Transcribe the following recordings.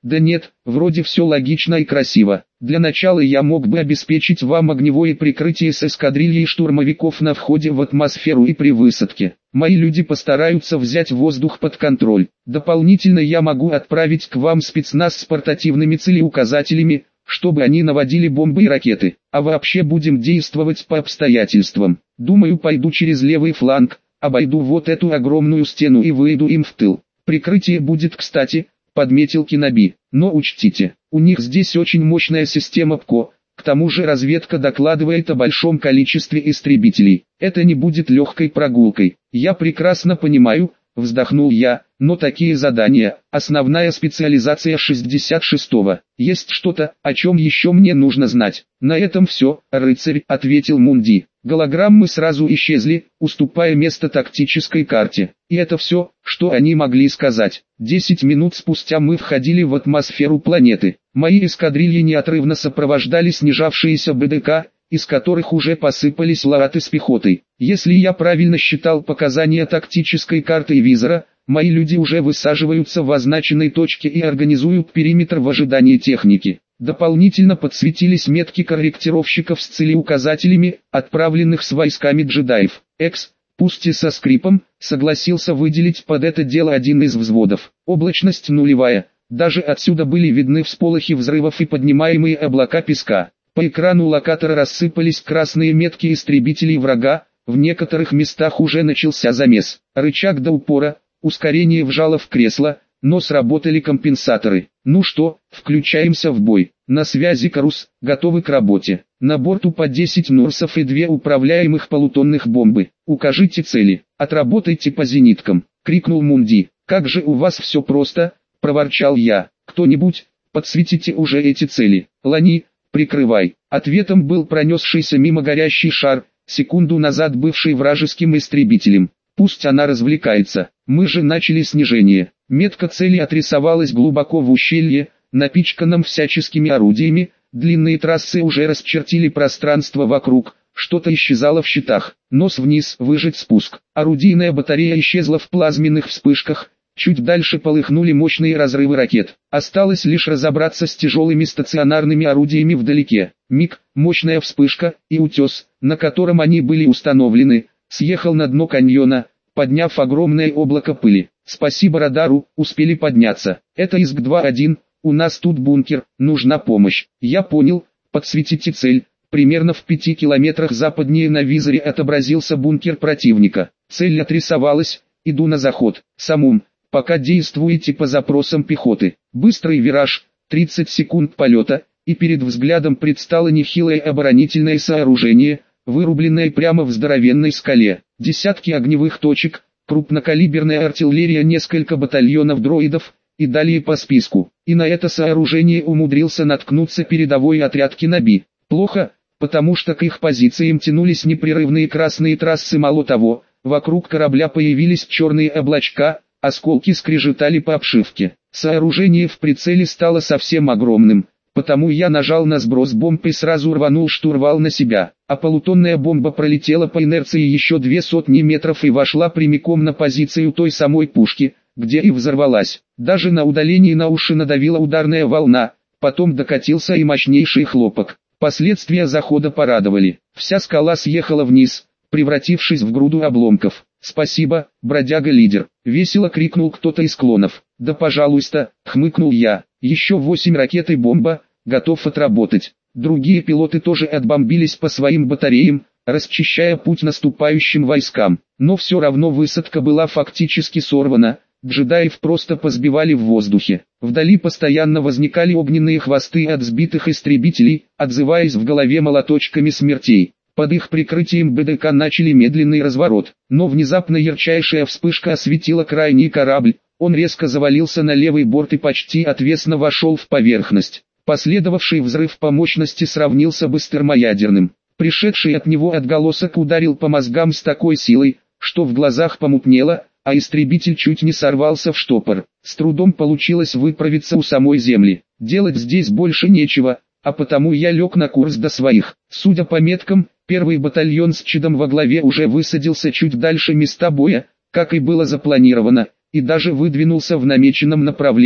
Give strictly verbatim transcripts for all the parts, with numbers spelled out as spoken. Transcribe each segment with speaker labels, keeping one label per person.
Speaker 1: Да нет, вроде все логично и красиво. Для начала я мог бы обеспечить вам огневое прикрытие с эскадрильей штурмовиков на входе в атмосферу и при высадке. Мои люди постараются взять воздух под контроль. Дополнительно я могу отправить к вам спецназ с портативными целеуказателями, чтобы они наводили бомбы и ракеты. А вообще будем действовать по обстоятельствам. Думаю, пойду через левый фланг, обойду вот эту огромную стену и выйду им в тыл. Прикрытие будет кстати, подметил Киноби. Но учтите, у них здесь очень мощная система ПКО, к тому же разведка докладывает о большом количестве истребителей. Это не будет легкой прогулкой. Я прекрасно понимаю, вздохнул я, но такие задания, основная специализация шестьдесят шестого. Есть что-то, о чем еще мне нужно знать. На этом все, рыцарь, ответил Мунди. Голограммы сразу исчезли, уступая место тактической карте. И это все, что они могли сказать. Десять минут спустя мы входили в атмосферу планеты. Мои эскадрильи неотрывно сопровождали снижавшиеся БДК, из которых уже посыпались лааты с пехотой. Если я правильно считал показания тактической карты и визора, мои люди уже высаживаются в означенной точке и организуют периметр в ожидании техники. Дополнительно подсветились метки корректировщиков с целеуказателями, отправленных с войсками джедаев. Экс, пусть и со скрипом, согласился выделить под это дело один из взводов. Облачность нулевая, даже отсюда были видны всполохи взрывов и поднимаемые облака песка. По экрану локатора рассыпались красные метки истребителей врага, в некоторых местах уже начался замес. Рычаг до упора, ускорение вжало в кресло, но сработали компенсаторы. Ну что, включаемся в бой. На связи Карус, готовы к работе. На борту по десять Нурсов и две управляемых полутонных бомбы. Укажите цели, отработайте по зениткам, крикнул Мунди. Как же у вас все просто, проворчал я. Кто-нибудь, подсветите уже эти цели. Лани, прикрывай. Ответом был пронесшийся мимо горящий шар, секунду назад бывший вражеским истребителем. Пусть она развлекается, мы же начали снижение. Метка цели отрисовалась глубоко в ущелье, напичканном всяческими орудиями, длинные трассы уже расчертили пространство вокруг, что-то исчезало в щитах. Нос вниз, выжать спуск. Орудийная батарея исчезла в плазменных вспышках, чуть дальше полыхнули мощные разрывы ракет. Осталось лишь разобраться с тяжелыми стационарными орудиями вдалеке. Миг, мощная вспышка, и утес, на котором они были установлены, съехал на дно каньона, подняв огромное облако пыли. Спасибо радару, успели подняться. Это Иск два один, у нас тут бункер, нужна помощь. Я понял, подсветите цель. Примерно в пяти километрах западнее на визоре отобразился бункер противника. Цель отрисовалась, иду на заход. Самум, пока действуете по запросам пехоты. Быстрый вираж, тридцать секунд полета, и перед взглядом предстало нехилое оборонительное сооружение, вырубленное прямо в здоровенной скале. Десятки огневых точек, крупнокалиберная артиллерия, несколько батальонов дроидов, и далее по списку. И на это сооружение умудрился наткнуться передовой отряд Киноби. Плохо, потому что к их позициям тянулись непрерывные красные трассы. Мало того, вокруг корабля появились черные облачка, осколки скрежетали по обшивке. Сооружение в прицеле стало совсем огромным, потому я нажал на сброс бомб и сразу рванул штурвал на себя. А полутонная бомба пролетела по инерции еще две сотни метров и вошла прямиком на позицию той самой пушки, где и взорвалась. Даже на удалении на уши надавила ударная волна, потом докатился и мощнейший хлопок. Последствия захода порадовали. Вся скала съехала вниз, превратившись в груду обломков. «Спасибо, бродяга-лидер!» — весело крикнул кто-то из клонов. «Да пожалуйста!» — хмыкнул я. «Еще восемь ракет и бомба, готов отработать». Другие пилоты тоже отбомбились по своим батареям, расчищая путь наступающим войскам. Но все равно высадка была фактически сорвана, джедаев просто позбивали в воздухе. Вдали постоянно возникали огненные хвосты от сбитых истребителей, отзываясь в голове молоточками смертей. Под их прикрытием БДК начали медленный разворот, но внезапно ярчайшая вспышка осветила крайний корабль, он резко завалился на левый борт и почти отвесно вошел в поверхность. Последовавший взрыв по мощности сравнился бы с термоядерным. Пришедший от него отголосок ударил по мозгам с такой силой, что в глазах помутнело, а истребитель чуть не сорвался в штопор. С трудом получилось выправиться у самой земли. Делать здесь больше нечего, а потому я лег на курс до своих. Судя по меткам, первый батальон с Чидом во главе уже высадился чуть дальше места боя, как и было запланировано, и даже выдвинулся в намеченном направлении.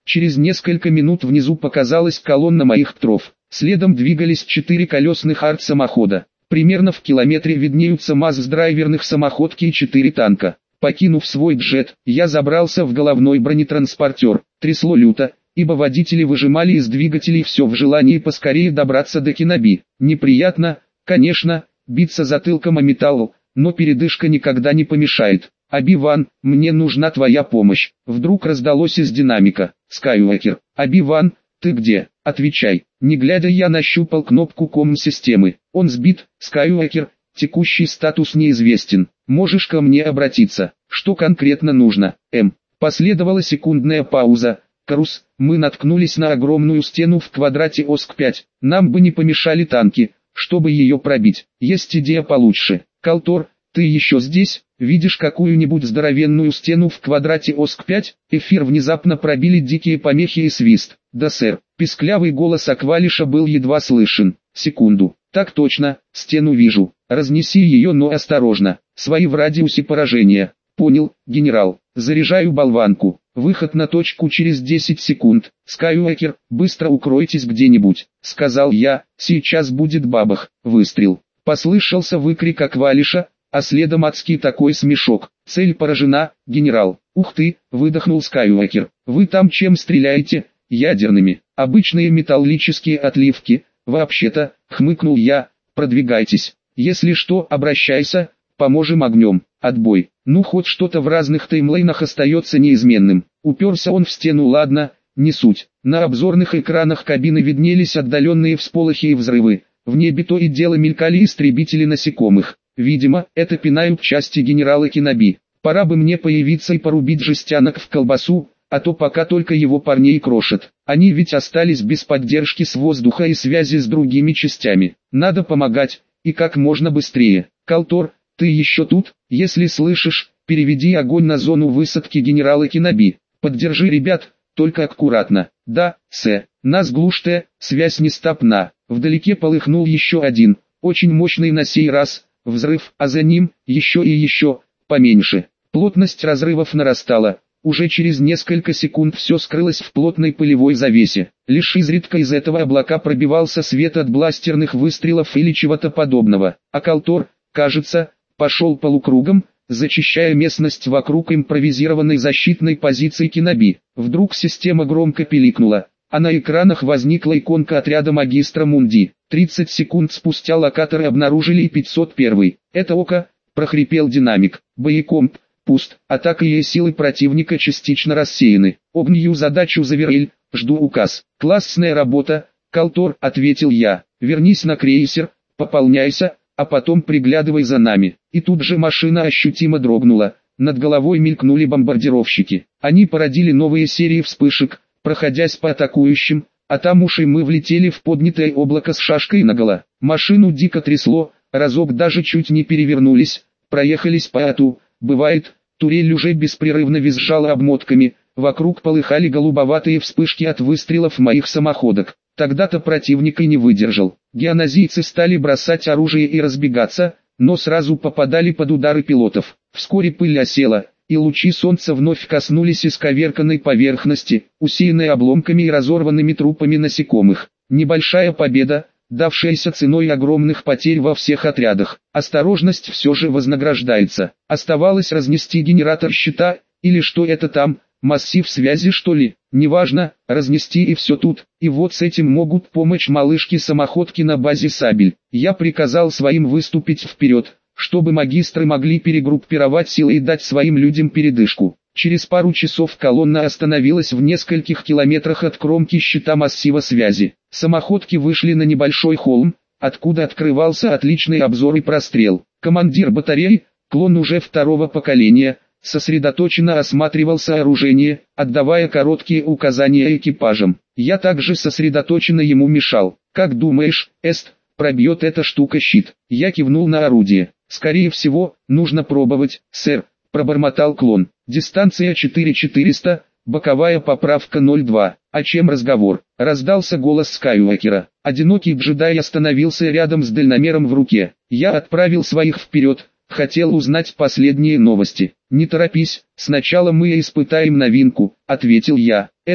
Speaker 1: Через несколько минут внизу показалась колонна моих птров. Следом двигались четыре колесных арт-самохода. Примерно в километре виднеются МАЗ-драйверных самоходки и четыре танка. Покинув свой джет, я забрался в головной бронетранспортер. Трясло люто, ибо водители выжимали из двигателей все в желании поскорее добраться до Киноби. Неприятно, конечно, биться затылком о металл, но передышка никогда не помешает. «Оби-Ван, мне нужна твоя помощь», — вдруг раздалось из динамика. «Скайуокер, Оби-Ван, ты где? Отвечай». Не глядя, я нащупал кнопку ком-системы. «Он сбит, Скайуокер, текущий статус неизвестен. Можешь ко мне обратиться. Что конкретно нужно, М?» Последовала секундная пауза. «Карус, мы наткнулись на огромную стену в квадрате Оск пять. Нам бы не помешали танки, чтобы ее пробить. Есть идея получше. Калтор, ты еще здесь? Видишь какую-нибудь здоровенную стену в квадрате Оск пять?» Эфир внезапно пробили дикие помехи и свист. «Да, сэр». Писклявый голос Аквалиша был едва слышен. «Секунду. Так точно, стену вижу. Разнеси ее, но осторожно. Свои в радиусе поражения». «Понял, генерал. Заряжаю болванку. Выход на точку через десять секунд. Скайуокер, быстро укройтесь где-нибудь», — сказал я. «Сейчас будет бабах». Выстрел. Послышался выкрик Аквалиша, а следом адский такой смешок. «Цель поражена, генерал». «Ух ты», — выдохнул Скайуокер. «Вы там чем стреляете?» «Ядерными. Обычные металлические отливки. Вообще-то», — хмыкнул я. «Продвигайтесь. Если что, обращайся, поможем огнем. Отбой». Ну хоть что-то в разных таймлейнах остается неизменным. Уперся он в стену, ладно, не суть. На обзорных экранах кабины виднелись отдаленные всполохи и взрывы. В небе то и дело мелькали истребители насекомых. Видимо, это пинают части генерала Киноби. Пора бы мне появиться и порубить жестянок в колбасу, а то пока только его парней крошат. Они ведь остались без поддержки с воздуха и связи с другими частями. Надо помогать, и как можно быстрее. Калтор, ты еще тут? Если слышишь, переведи огонь на зону высадки генерала Киноби. Поддержи ребят, только аккуратно. Да, сэ. Нас глуште, связь нестабна. Вдалеке полыхнул еще один, очень мощный на сей раз, взрыв, а за ним, еще и еще, поменьше. Плотность разрывов нарастала. Уже через несколько секунд все скрылось в плотной пылевой завесе. Лишь изредка из этого облака пробивался свет от бластерных выстрелов или чего-то подобного. А Калтор, кажется, пошел полукругом, зачищая местность вокруг импровизированной защитной позиции Киноби. Вдруг система громко пиликнула, а на экранах возникла иконка отряда магистра Мунди. тридцать секунд спустя локаторы обнаружили и пятьсот первый. «Это Око», — прохрипел динамик. «Боекомп пуст, атака и силы противника частично рассеяны. Огнью задачу заверил, жду указ». «Классная работа, Калтор», — ответил я. «Вернись на крейсер, пополняйся, а потом приглядывай за нами». И тут же машина ощутимо дрогнула. Над головой мелькнули бомбардировщики. Они породили новые серии вспышек, проходясь по атакующим, а там уж и мы влетели в поднятое облако с шашкой наголо. Машину дико трясло, разок даже чуть не перевернулись, проехались по ату. Бывает, турель уже беспрерывно визжала обмотками, вокруг полыхали голубоватые вспышки от выстрелов моих самоходок. Тогда-то противник и не выдержал. Геоназийцы стали бросать оружие и разбегаться, но сразу попадали под удары пилотов. Вскоре пыль осела, и лучи солнца вновь коснулись исковерканной поверхности, усеянной обломками и разорванными трупами насекомых. Небольшая победа, давшаяся ценой огромных потерь во всех отрядах. Осторожность все же вознаграждается. Оставалось разнести генератор щита, или что это там, массив связи что ли, неважно, разнести и все тут. И вот с этим могут помочь малышки-самоходки на базе «Сабель». Я приказал своим выступить вперед, чтобы магистры могли перегруппировать силы и дать своим людям передышку. Через пару часов колонна остановилась в нескольких километрах от кромки щита массива связи. Самоходки вышли на небольшой холм, откуда открывался отличный обзор и прострел. Командир батареи, клон уже второго поколения, сосредоточенно осматривал сооружение, отдавая короткие указания экипажам. Я также сосредоточенно ему мешал. «Как думаешь, Эст, пробьет эта штука щит?» Я кивнул на орудие. «Скорее всего, нужно пробовать, сэр», — пробормотал клон. «Дистанция четыре четыреста, боковая поправка ноль два. О чем разговор?» — раздался голос Скайуокера. Одинокий джедай остановился рядом с дальномером в руке. Я отправил своих вперед, хотел узнать последние новости. «Не торопись, сначала мы испытаем новинку», — ответил я. «Эст,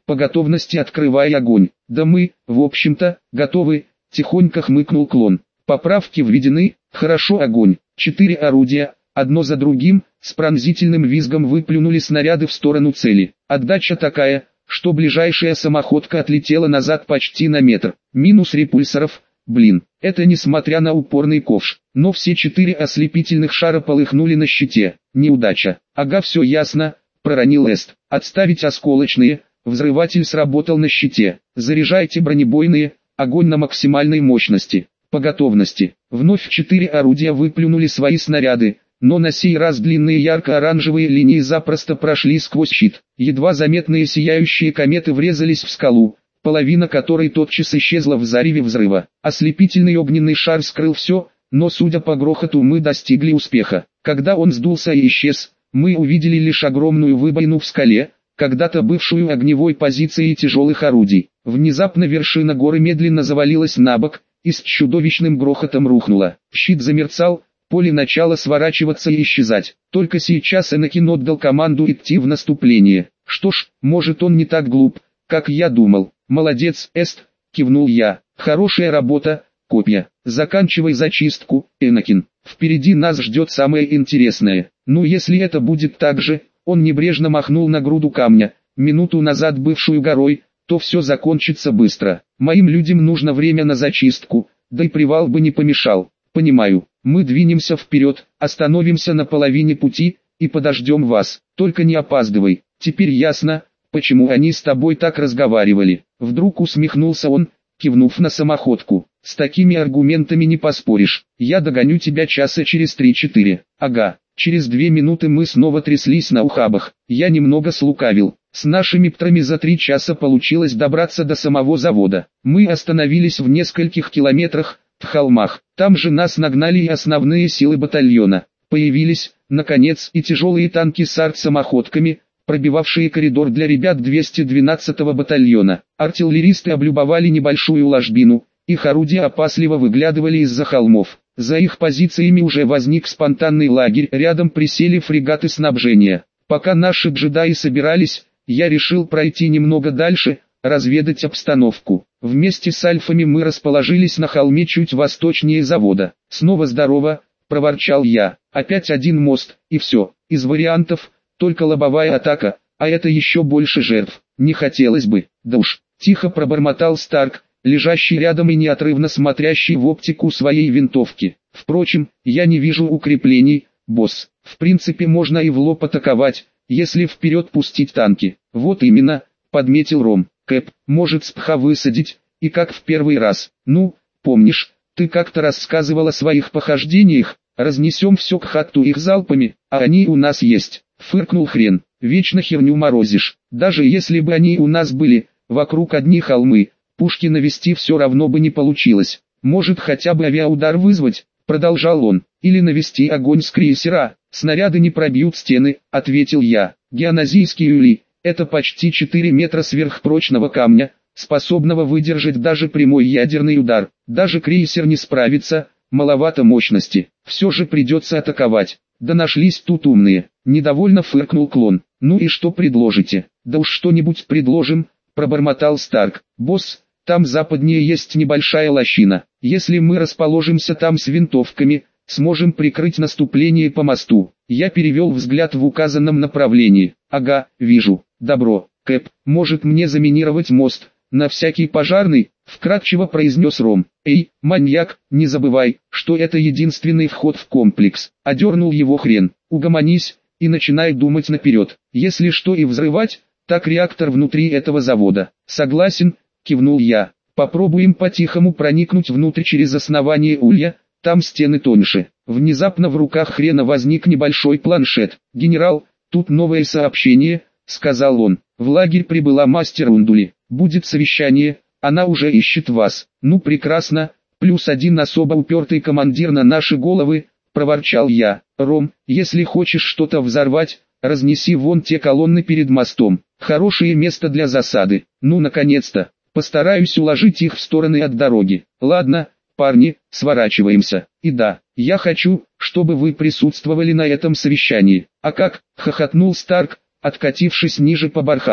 Speaker 1: по готовности открывай огонь. Да мы, в общем-то, готовы, тихонько хмыкнул клон. Поправки введены, хорошо огонь. Четыре орудия, одно за другим, с пронзительным визгом выплюнули снаряды в сторону цели. Отдача такая, что ближайшая самоходка отлетела назад почти на метр. Минус репульсоров, блин, это несмотря на упорный ковш. Но все четыре ослепительных шара полыхнули на щите. Неудача. Ага, все ясно, проронил Эст. Отставить осколочные, взрыватель сработал на щите. Заряжайте бронебойные, огонь на максимальной мощности. По готовности. Вновь четыре орудия выплюнули свои снаряды, но на сей раз длинные ярко-оранжевые линии запросто прошли сквозь щит. Едва заметные сияющие кометы врезались в скалу, половина которой тотчас исчезла в зареве взрыва. Ослепительный огненный шар скрыл все, но судя по грохоту мы достигли успеха. Когда он сдулся и исчез, мы увидели лишь огромную выбоину в скале, когда-то бывшую огневой позицией тяжелых орудий. Внезапно вершина горы медленно завалилась на бок, и с чудовищным грохотом рухнула. Щит замерцал, поле начало сворачиваться и исчезать. Только сейчас Энакин отдал команду идти в наступление. Что ж, может он не так глуп, как я думал. Молодец, Эст, кивнул я. Хорошая работа, копья. Заканчивай зачистку, Энакин. Впереди нас ждет самое интересное. Ну если это будет так же, он небрежно махнул на груду камня, минуту назад бывшую горой, то все закончится быстро. Моим людям нужно время на зачистку, да и привал бы не помешал. Понимаю, мы двинемся вперед, остановимся на половине пути, и подождем вас. Только не опаздывай. Теперь ясно, почему они с тобой так разговаривали. Вдруг усмехнулся он, кивнув на самоходку. С такими аргументами не поспоришь. Я догоню тебя часа через три-четыре. Ага. Через две минуты мы снова тряслись на ухабах. Я немного слукавил. С нашими птрами за три часа получилось добраться до самого завода. Мы остановились в нескольких километрах, в холмах. Там же нас нагнали и основные силы батальона. Появились, наконец, и тяжелые танки с арт-самоходками, пробивавшие коридор для ребят двести двенадцатого батальона. Артиллеристы облюбовали небольшую ложбину, их орудия опасливо выглядывали из-за холмов. За их позициями уже возник спонтанный лагерь, рядом присели фрегаты снабжения. Пока наши джедаи собирались, я решил пройти немного дальше, разведать обстановку. Вместе с альфами мы расположились на холме чуть восточнее завода. Снова здорово, проворчал я. Опять один мост, и все. Из вариантов, только лобовая атака, а это еще больше жертв. Не хотелось бы, да уж. Тихо пробормотал Старк, лежащий рядом и неотрывно смотрящий в оптику своей винтовки. Впрочем, я не вижу укреплений, босс. В принципе можно и в лоб атаковать, если вперед пустить танки. Вот именно, подметил Ром. Кэп, может спха высадить, и как в первый раз. Ну, помнишь, ты как-то рассказывал о своих похождениях, разнесем все к хатту их залпами, а они у нас есть. Фыркнул Хрен, вечно херню морозишь. Даже если бы они у нас были, вокруг одни холмы, пушки навести все равно бы не получилось. Может хотя бы авиаудар вызвать, продолжал он, или навести огонь с крейсера. Снаряды не пробьют стены, ответил я. Геоназийские ули, это почти четыре метра сверхпрочного камня, способного выдержать даже прямой ядерный удар. Даже крейсер не справится, маловато мощности. Все же придется атаковать. Да нашлись тут умные. Недовольно фыркнул Клон. Ну и что предложите? Да уж что-нибудь предложим, пробормотал Старк. Босс, там западнее есть небольшая лощина. Если мы расположимся там с винтовками, сможем прикрыть наступление по мосту. Я перевел взгляд в указанном направлении. Ага, вижу. Добро. Кэп, может мне заминировать мост, на всякий пожарный? Вкратчиво произнес Ром. Эй, маньяк, не забывай, что это единственный вход в комплекс. Одернул его Хрен. Угомонись, и начинай думать наперед. Если что и взрывать, так реактор внутри этого завода. Согласен, кивнул я. Попробуем по-тихому проникнуть внутрь через основание улья, там стены тоньше. Внезапно в руках Хрена возник небольшой планшет. «Генерал, тут новое сообщение», — сказал он. «В лагерь прибыла мастер Ундули. Будет совещание, она уже ищет вас». «Ну прекрасно, плюс один особо упертый командир на наши головы», — проворчал я. «Ром, если хочешь что-то взорвать, разнеси вон те колонны перед мостом. Хорошее место для засады. Ну наконец-то. Постараюсь уложить их в стороны от дороги. Ладно, парни, сворачиваемся. И да, я хочу, чтобы вы присутствовали на этом совещании». «А как?» — хохотнул Старк, откатившись ниже по бархану.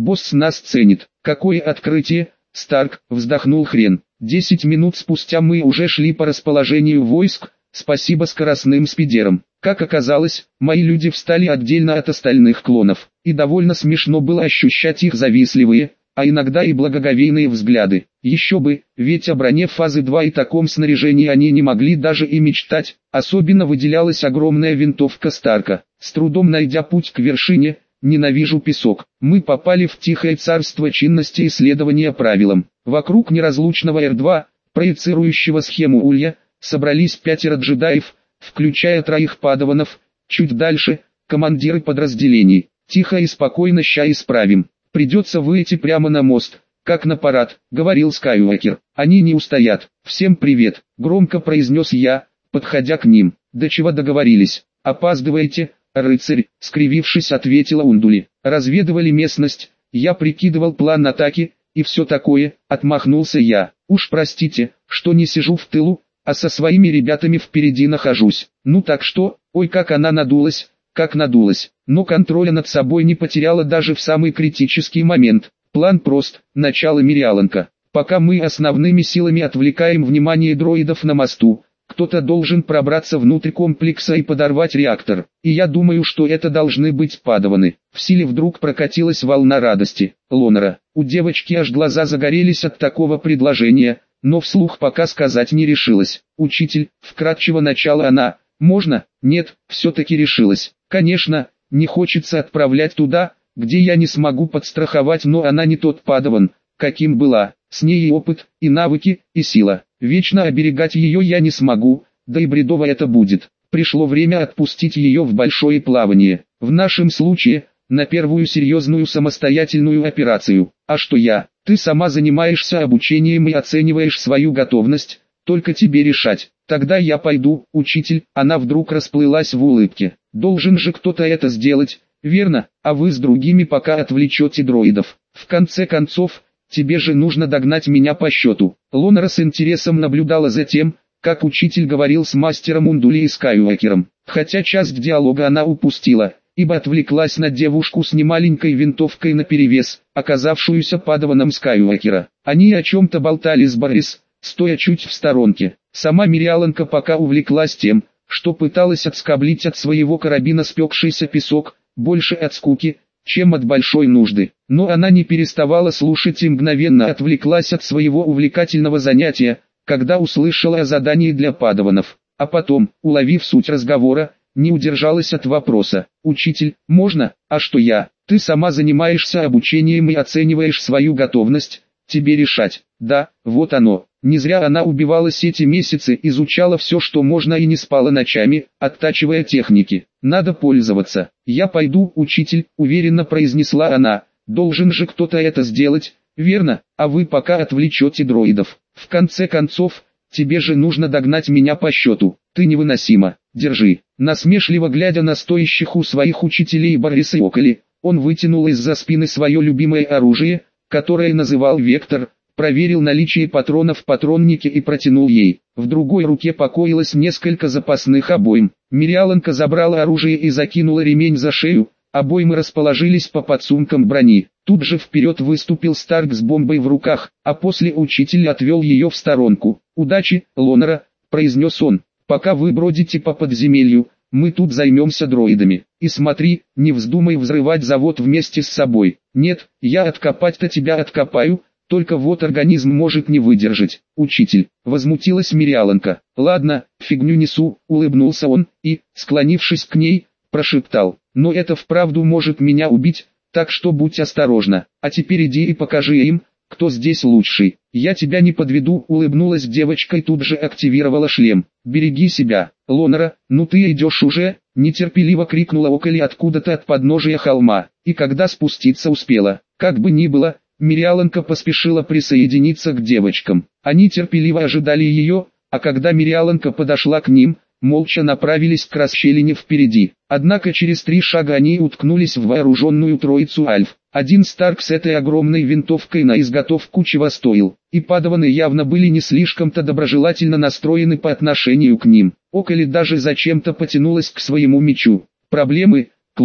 Speaker 1: Босс нас ценит. Какое открытие, Старк, вздохнул Хрен. Десять минут спустя мы уже шли по расположению войск, спасибо скоростным спидерам. Как оказалось, мои люди встали отдельно от остальных клонов, и довольно смешно было ощущать их завистливые, а иногда и благоговейные взгляды. Еще бы, ведь о броне фазы два и таком снаряжении они не могли даже и мечтать. Особенно выделялась огромная винтовка Старка. С трудом найдя путь к вершине, ненавижу песок, мы попали в тихое царство чинности и следования правилам. Вокруг неразлучного эр два, проецирующего схему Улья, собрались пятеро джедаев, включая троих падаванов. Чуть дальше – командиры подразделений. Тихо и спокойно, ща исправим. Придется выйти прямо на мост, как на парад, говорил Скайуокер. Они не устоят. Всем привет, громко произнес я, подходя к ним. До чего договорились? Опаздываете, рыцарь, скривившись, ответила Ундули. Разведывали местность, я прикидывал план атаки, и все такое, отмахнулся я. Уж простите, что не сижу в тылу, а со своими ребятами впереди нахожусь. Ну так что, ой, как она надулась, как надулась, но контроля над собой не потеряла даже в самый критический момент. План прост, начало Мириаланка. Пока мы основными силами отвлекаем внимание дроидов на мосту, кто-то должен пробраться внутрь комплекса и подорвать реактор. И я думаю, что это должны быть падаваны. В силе вдруг прокатилась волна радости. Лонера, у девочки аж глаза загорелись от такого предложения, но вслух пока сказать не решилась. Учитель, вкратчиво начала она, можно? Нет, все-таки решилась. Конечно, не хочется отправлять туда, где я не смогу подстраховать, но она не тот падаван, каким была. С ней и опыт, и навыки, и сила. Вечно оберегать ее я не смогу, да и бредово это будет. Пришло время отпустить ее в большое плавание. В нашем случае, на первую серьезную самостоятельную операцию. А что я? Ты сама занимаешься обучением и оцениваешь свою готовность, только тебе решать. Тогда я пойду, учитель. Она вдруг расплылась в улыбке. Должен же кто-то это сделать, верно? А вы с другими пока отвлечете дроидов. В конце концов, тебе же нужно догнать меня по счету. Лонера с интересом наблюдала за тем, как учитель говорил с мастером Ундули и Скайуокером. Хотя часть диалога она упустила, ибо отвлеклась на девушку с немаленькой винтовкой наперевес, оказавшуюся падаваном Скайуокера. Они о чем-то болтали с Борис, стоя чуть в сторонке. Сама Мириаланка пока увлеклась тем, что пыталась отскоблить от своего карабина спекшийся песок, больше от скуки, чем от большой нужды. Но она не переставала слушать и мгновенно отвлеклась от своего увлекательного занятия, когда услышала о задании для падаванов. А потом, уловив суть разговора, не удержалась от вопроса. «Учитель, можно? А что я? Ты сама занимаешься обучением и оцениваешь свою готовность, тебе решать». Да, вот оно. Не зря она убивалась эти месяцы, изучала все, что можно, и не спала ночами, оттачивая техники. Надо пользоваться. «Я пойду, учитель», уверенно произнесла она. «Должен же кто-то это сделать, верно? А вы пока отвлечете дроидов. В конце концов, тебе же нужно догнать меня по счету. Ты невыносима. Держи». Насмешливо глядя на стоящих у своих учителей Бориса и Околи, он вытянул из-за спины свое любимое оружие, которое называл «Вектор», проверил наличие патронов в патроннике и протянул ей. В другой руке покоилось несколько запасных обойм. Мириаланка забрала оружие и закинула ремень за шею, обоймы расположились по подсумкам брони. Тут же вперед выступил Старк с бомбой в руках, а после учитель отвел ее в сторонку. «Удачи, Лонера», произнес он, «пока вы бродите по подземелью, мы тут займемся дроидами. И смотри, не вздумай взрывать завод вместе с собой. Нет, я откопать-то тебя откопаю, только вот организм может не выдержать». «Учитель», возмутилась Мириаланка. «Ладно, фигню несу», улыбнулся он, и, склонившись к ней, прошептал. «Но это вправду может меня убить, так что будь осторожна. А теперь иди и покажи им, кто здесь лучший». «Я тебя не подведу», улыбнулась девочка и тут же активировала шлем. «Береги себя, Лонера, ну ты идешь уже», нетерпеливо крикнула Околи откуда-то от подножия холма, и когда спуститься успела. Как бы ни было, Мириаланка поспешила присоединиться к девочкам. Они терпеливо ожидали ее, а когда Мириаланка подошла к ним, молча направились к расщелине впереди. Однако через три шага они уткнулись в вооруженную троицу альф. Один Старк с этой огромной винтовкой на изготовку чего стоил, и падаваны явно были не слишком-то доброжелательно настроены по отношению к ним. Околи даже зачем-то потянулась к своему мечу. «Проблемы, клон?» —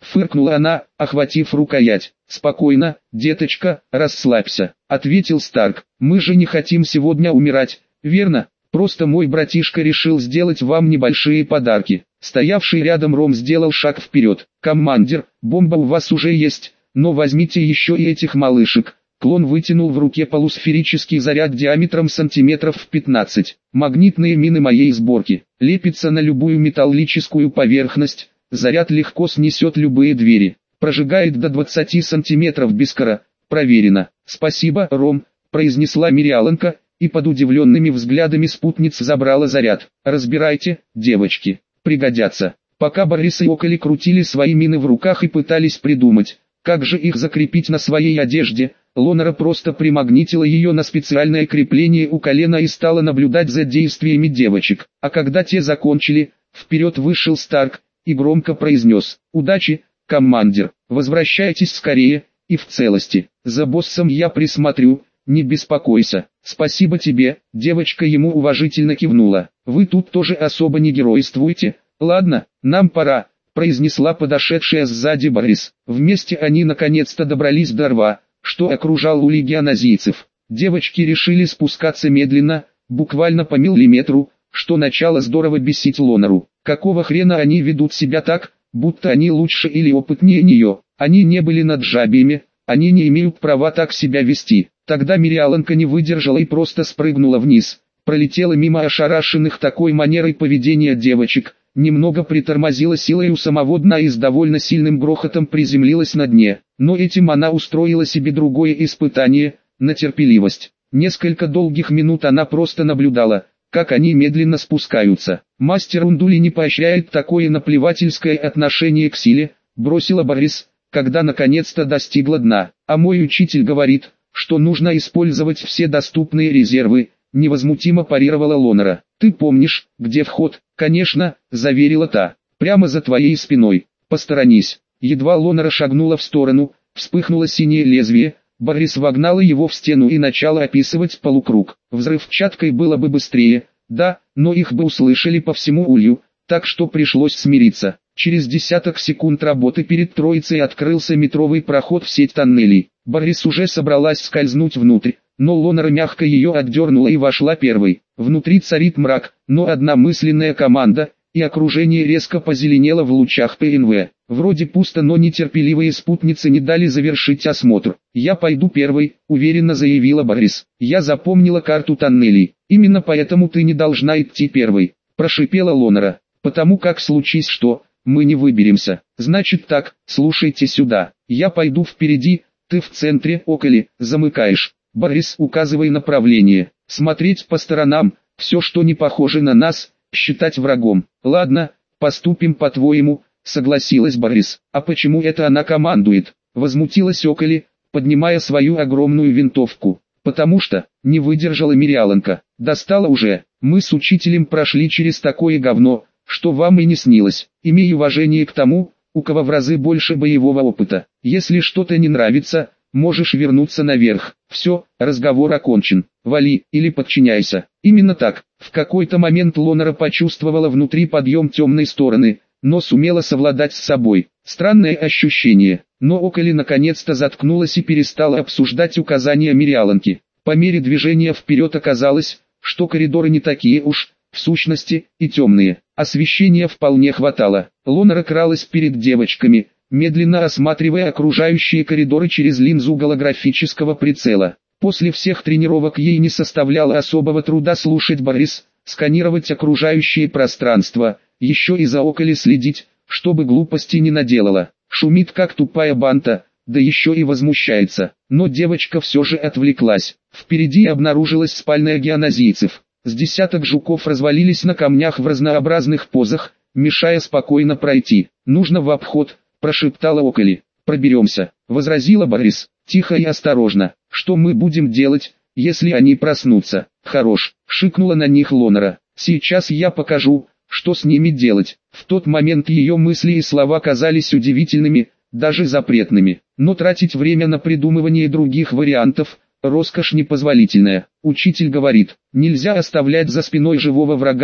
Speaker 1: фыркнула она, охватив рукоять. «Спокойно, деточка, расслабься», — ответил Старк. «Мы же не хотим сегодня умирать, верно? Просто мой братишка решил сделать вам небольшие подарки». Стоявший рядом Ром сделал шаг вперед. «Командир, бомба у вас уже есть, но возьмите еще и этих малышек». Клон вытянул в руке полусферический заряд диаметром сантиметров в пятнадцать. «Магнитные мины моей сборки. Лепится на любую металлическую поверхность. Заряд легко снесет любые двери. Прожигает до двадцати сантиметров без кора. Проверено». «Спасибо, Ром», — произнесла Мириаланка, и под удивленными взглядами спутниц забрала заряд. «Разбирайте, девочки, пригодятся». Пока Борис и Околи крутили свои мины в руках и пытались придумать, как же их закрепить на своей одежде, Лонера просто примагнитила ее на специальное крепление у колена и стала наблюдать за действиями девочек. А когда те закончили, вперед вышел Старк и громко произнес: «Удачи, командир, возвращайтесь скорее, и в целости. За боссом я присмотрю, не беспокойся». «Спасибо тебе», девочка ему уважительно кивнула. «Вы тут тоже особо не геройствуете. Ладно, нам пора», произнесла подошедшая сзади Борис. Вместе они наконец-то добрались до рва, что окружал у легионазийцев. Девочки решили спускаться медленно, буквально по миллиметру, что начало здорово бесить Лонеру. Какого хрена они ведут себя так, будто они лучше или опытнее нее? Они не были над жабиями, они не имеют права так себя вести. Тогда Мириаланка не выдержала и просто спрыгнула вниз, пролетела мимо ошарашенных такой манерой поведения девочек, немного притормозила силой у самого дна и с довольно сильным грохотом приземлилась на дне. Но этим она устроила себе другое испытание, на терпеливость. Несколько долгих минут она просто наблюдала, как они медленно спускаются. «Мастер Ундули не поощряет такое наплевательское отношение к силе», бросила Борис, когда наконец-то достигла дна. «А мой учитель говорит, что нужно использовать все доступные резервы», невозмутимо парировала Лонера. «Ты помнишь, где вход?» «Конечно», заверила та. «Прямо за твоей спиной. Посторонись». Едва Лонера шагнула в сторону, вспыхнуло синее лезвие, Борис вогнала его в стену и начала описывать полукруг. Взрывчаткой было бы быстрее, да, но их бы услышали по всему улью, так что пришлось смириться. Через десяток секунд работы перед троицей открылся метровый проход в сеть тоннелей. Борис уже собралась скользнуть внутрь, но Лонера мягко ее отдернула и вошла первой. Внутри царит мрак, но одна мысленная команда, и окружение резко позеленело в лучах ПНВ. Вроде пусто, но нетерпеливые спутницы не дали завершить осмотр. «Я пойду первой», уверенно заявила Борис. «Я запомнила карту тоннелей. Именно поэтому ты не должна идти первой», прошипела Лонера. «Потому как случись что, мы не выберемся. Значит так, слушайте сюда. Я пойду впереди, ты в центре, Околи, замыкаешь. Борис, указывай направление. Смотреть по сторонам, все, что не похоже на нас, считать врагом». «Ладно, поступим по-твоему», согласилась Борис. «А почему это она командует?» Возмутилась Околи, поднимая свою огромную винтовку. «Потому что», не выдержала Мириаланка. «Достала уже, мы с учителем прошли через такое говно, что вам и не снилось. Имей уважение к тому, у кого в разы больше боевого опыта. Если что-то не нравится, можешь вернуться наверх. Все, разговор окончен. Вали, или подчиняйся». Именно так. В какой-то момент Лонера почувствовала внутри подъем темной стороны, но сумела совладать с собой. Странное ощущение. Но Околи наконец-то заткнулась и перестала обсуждать указания Мириаланки. По мере движения вперед оказалось, что коридоры не такие уж, в сущности, и темные. Освещения вполне хватало. Лонера кралась перед девочками, медленно осматривая окружающие коридоры через линзу голографического прицела. После всех тренировок ей не составляло особого труда слушать Борис, сканировать окружающее пространство, еще и за Околи следить, чтобы глупости не наделала. Шумит как тупая банта, да еще и возмущается. Но девочка все же отвлеклась. Впереди обнаружилась спальня геоназийцев. С десяток жуков развалились на камнях в разнообразных позах, мешая спокойно пройти. «Нужно в обход», прошептала Околи. «Проберемся», возразила Борис, тихо и осторожно. «Что мы будем делать, если они проснутся?» «Хорош», шикнула на них Лонера. «Сейчас я покажу, что с ними делать». В тот момент ее мысли и слова казались удивительными, даже запретными. Но тратить время на придумывание других вариантов – роскошь непозволительная. Учитель говорит, нельзя оставлять за спиной живого врага,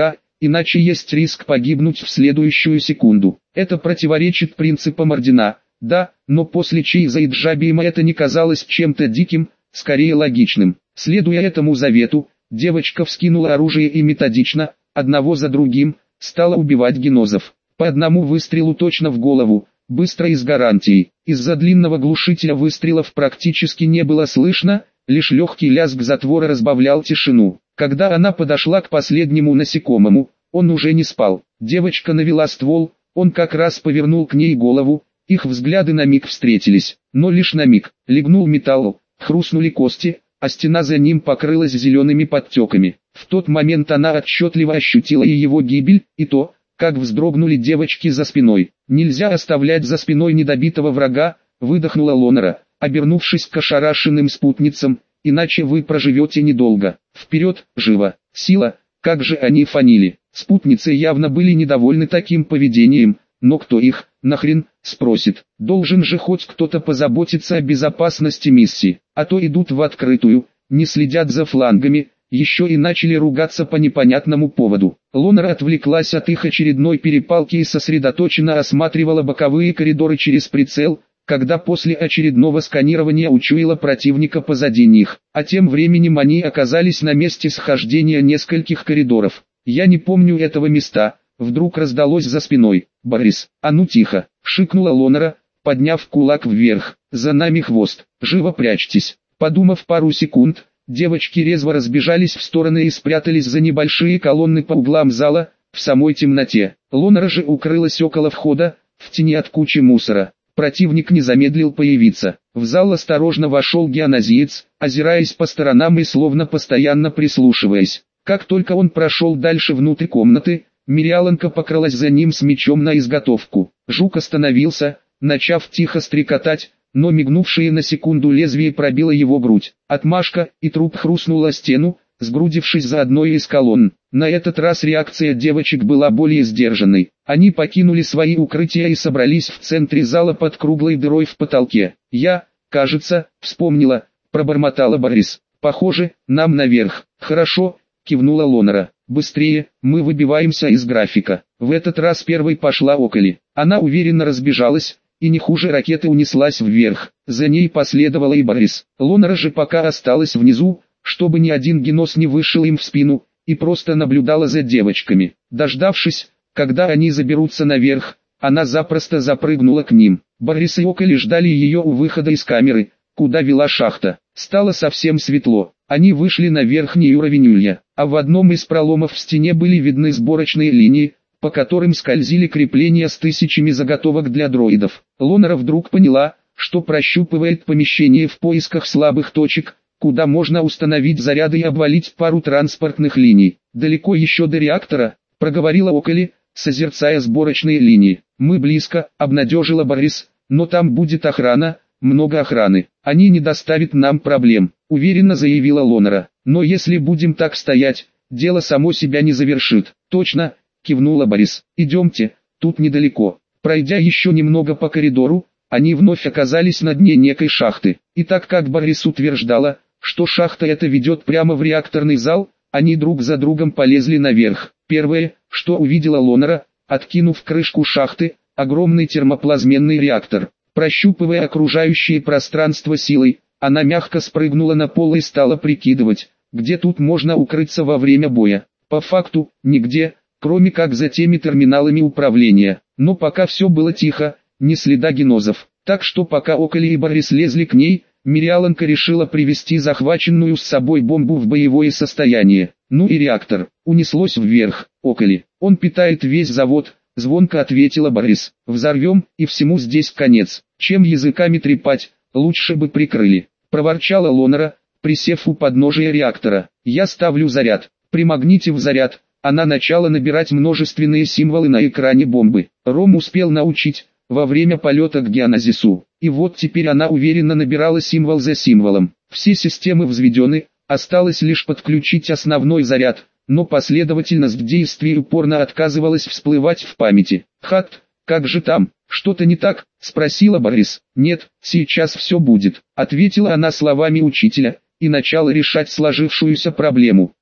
Speaker 1: иначе есть риск погибнуть в следующую секунду. Это противоречит принципам ордена, да, но после Чейза и Джабима это не казалось чем-то диким, скорее логичным. Следуя этому завету, девочка вскинула оружие и методично, одного за другим, стала убивать генозов. По одному выстрелу точно в голову, быстро и с гарантией. Из-за длинного глушителя выстрелов практически не было слышно, лишь легкий лязг затвора разбавлял тишину. Когда она подошла к последнему насекомому, он уже не спал. Девочка навела ствол, он как раз повернул к ней голову, их взгляды на миг встретились, но лишь на миг. Легнул металл, хрустнули кости, а стена за ним покрылась зелеными подтеками. В тот момент она отчетливо ощутила и его гибель, и то, как вздрогнули девочки за спиной. «Нельзя оставлять за спиной недобитого врага», — выдохнула Лонера, обернувшись к ошарашенным спутницам, «иначе вы проживете недолго. Вперед, живо!» Сила, как же они фанили. Спутницы явно были недовольны таким поведением, но кто их, нахрен, спросит. Должен же хоть кто-то позаботиться о безопасности миссии, а то идут в открытую, не следят за флангами, еще и начали ругаться по непонятному поводу. Лонера отвлеклась от их очередной перепалки и сосредоточенно осматривала боковые коридоры через прицел, когда после очередного сканирования учуяла противника позади них, а тем временем они оказались на месте схождения нескольких коридоров. «Я не помню этого места», — вдруг раздалось за спиной. «Борис, а ну тихо», — шикнула Лонера, подняв кулак вверх. «За нами хвост, живо прячьтесь». Подумав пару секунд, девочки резво разбежались в стороны и спрятались за небольшие колонны по углам зала, в самой темноте. Лонера же укрылась около входа, в тени от кучи мусора. Противник не замедлил появиться. В зал осторожно вошел геоназиец, озираясь по сторонам и словно постоянно прислушиваясь. Как только он прошел дальше внутрь комнаты, Мириаланка покралась за ним с мечом на изготовку. Жук остановился, начав тихо стрекотать, но мигнувшее на секунду лезвие пробило его грудь. Отмашка, и труп хрустнул о стену, сгрудившись за одной из колонн. На этот раз реакция девочек была более сдержанной. Они покинули свои укрытия и собрались в центре зала под круглой дырой в потолке. «Я, кажется, вспомнила», — пробормотала Борис. «Похоже, нам наверх». «Хорошо», — кивнула Лонера. «Быстрее, мы выбиваемся из графика». В этот раз первой пошла Окали. Она уверенно разбежалась, и не хуже ракеты унеслась вверх. За ней последовала и Борис. Лонера же пока осталась внизу, чтобы ни один генос не вышел им в спину, и просто наблюдала за девочками. Дождавшись, когда они заберутся наверх, она запросто запрыгнула к ним. Борис и Окали ждали ее у выхода из камеры, куда вела шахта. Стало совсем светло. Они вышли на верхний уровень улья, а в одном из проломов в стене были видны сборочные линии, по которым скользили крепления с тысячами заготовок для дроидов. Лонера вдруг поняла, что прощупывает помещение в поисках слабых точек, куда можно установить заряды и обвалить пару транспортных линий. «Далеко еще до реактора», — проговорила Окали, созерцая сборочные линии. «Мы близко», — обнадежила Борис, — «но там будет охрана, много охраны. Они не доставят нам проблем», — уверенно заявила Лонера. «Но если будем так стоять, дело само себя не завершит». «Точно», — кивнула Борис. «Идемте, тут недалеко». Пройдя еще немного по коридору, они вновь оказались на дне некой шахты. И так как Борис утверждала, что шахта эта ведет прямо в реакторный зал, они друг за другом полезли наверх. Первое, что увидела Лонера, откинув крышку шахты, огромный термоплазменный реактор. Прощупывая окружающее пространство силой, она мягко спрыгнула на пол и стала прикидывать, где тут можно укрыться во время боя. По факту, нигде, кроме как за теми терминалами управления. Но пока все было тихо, ни следа генозов. Так что пока Окали и Борис лезли к ней, Мириаланка решила привести захваченную с собой бомбу в боевое состояние. «Ну и реактор», унеслось вверх. «Окали, он питает весь завод», звонко ответила Борис. «Взорвем, и всему здесь конец. Чем языками трепать, лучше бы прикрыли», проворчала Лонера, присев у подножия реактора. «Я ставлю заряд. Примагните в заряд». Она начала набирать множественные символы на экране бомбы. Ром успел научить, во время полета к Геоназису. И вот теперь она уверенно набирала символ за символом. Все системы взведены, осталось лишь подключить основной заряд, но последовательность действий упорно отказывалась всплывать в памяти. «Хат, как же там, что-то не так?» – спросила Борис. «Нет, сейчас все будет», – ответила она словами учителя, и начала решать сложившуюся проблему.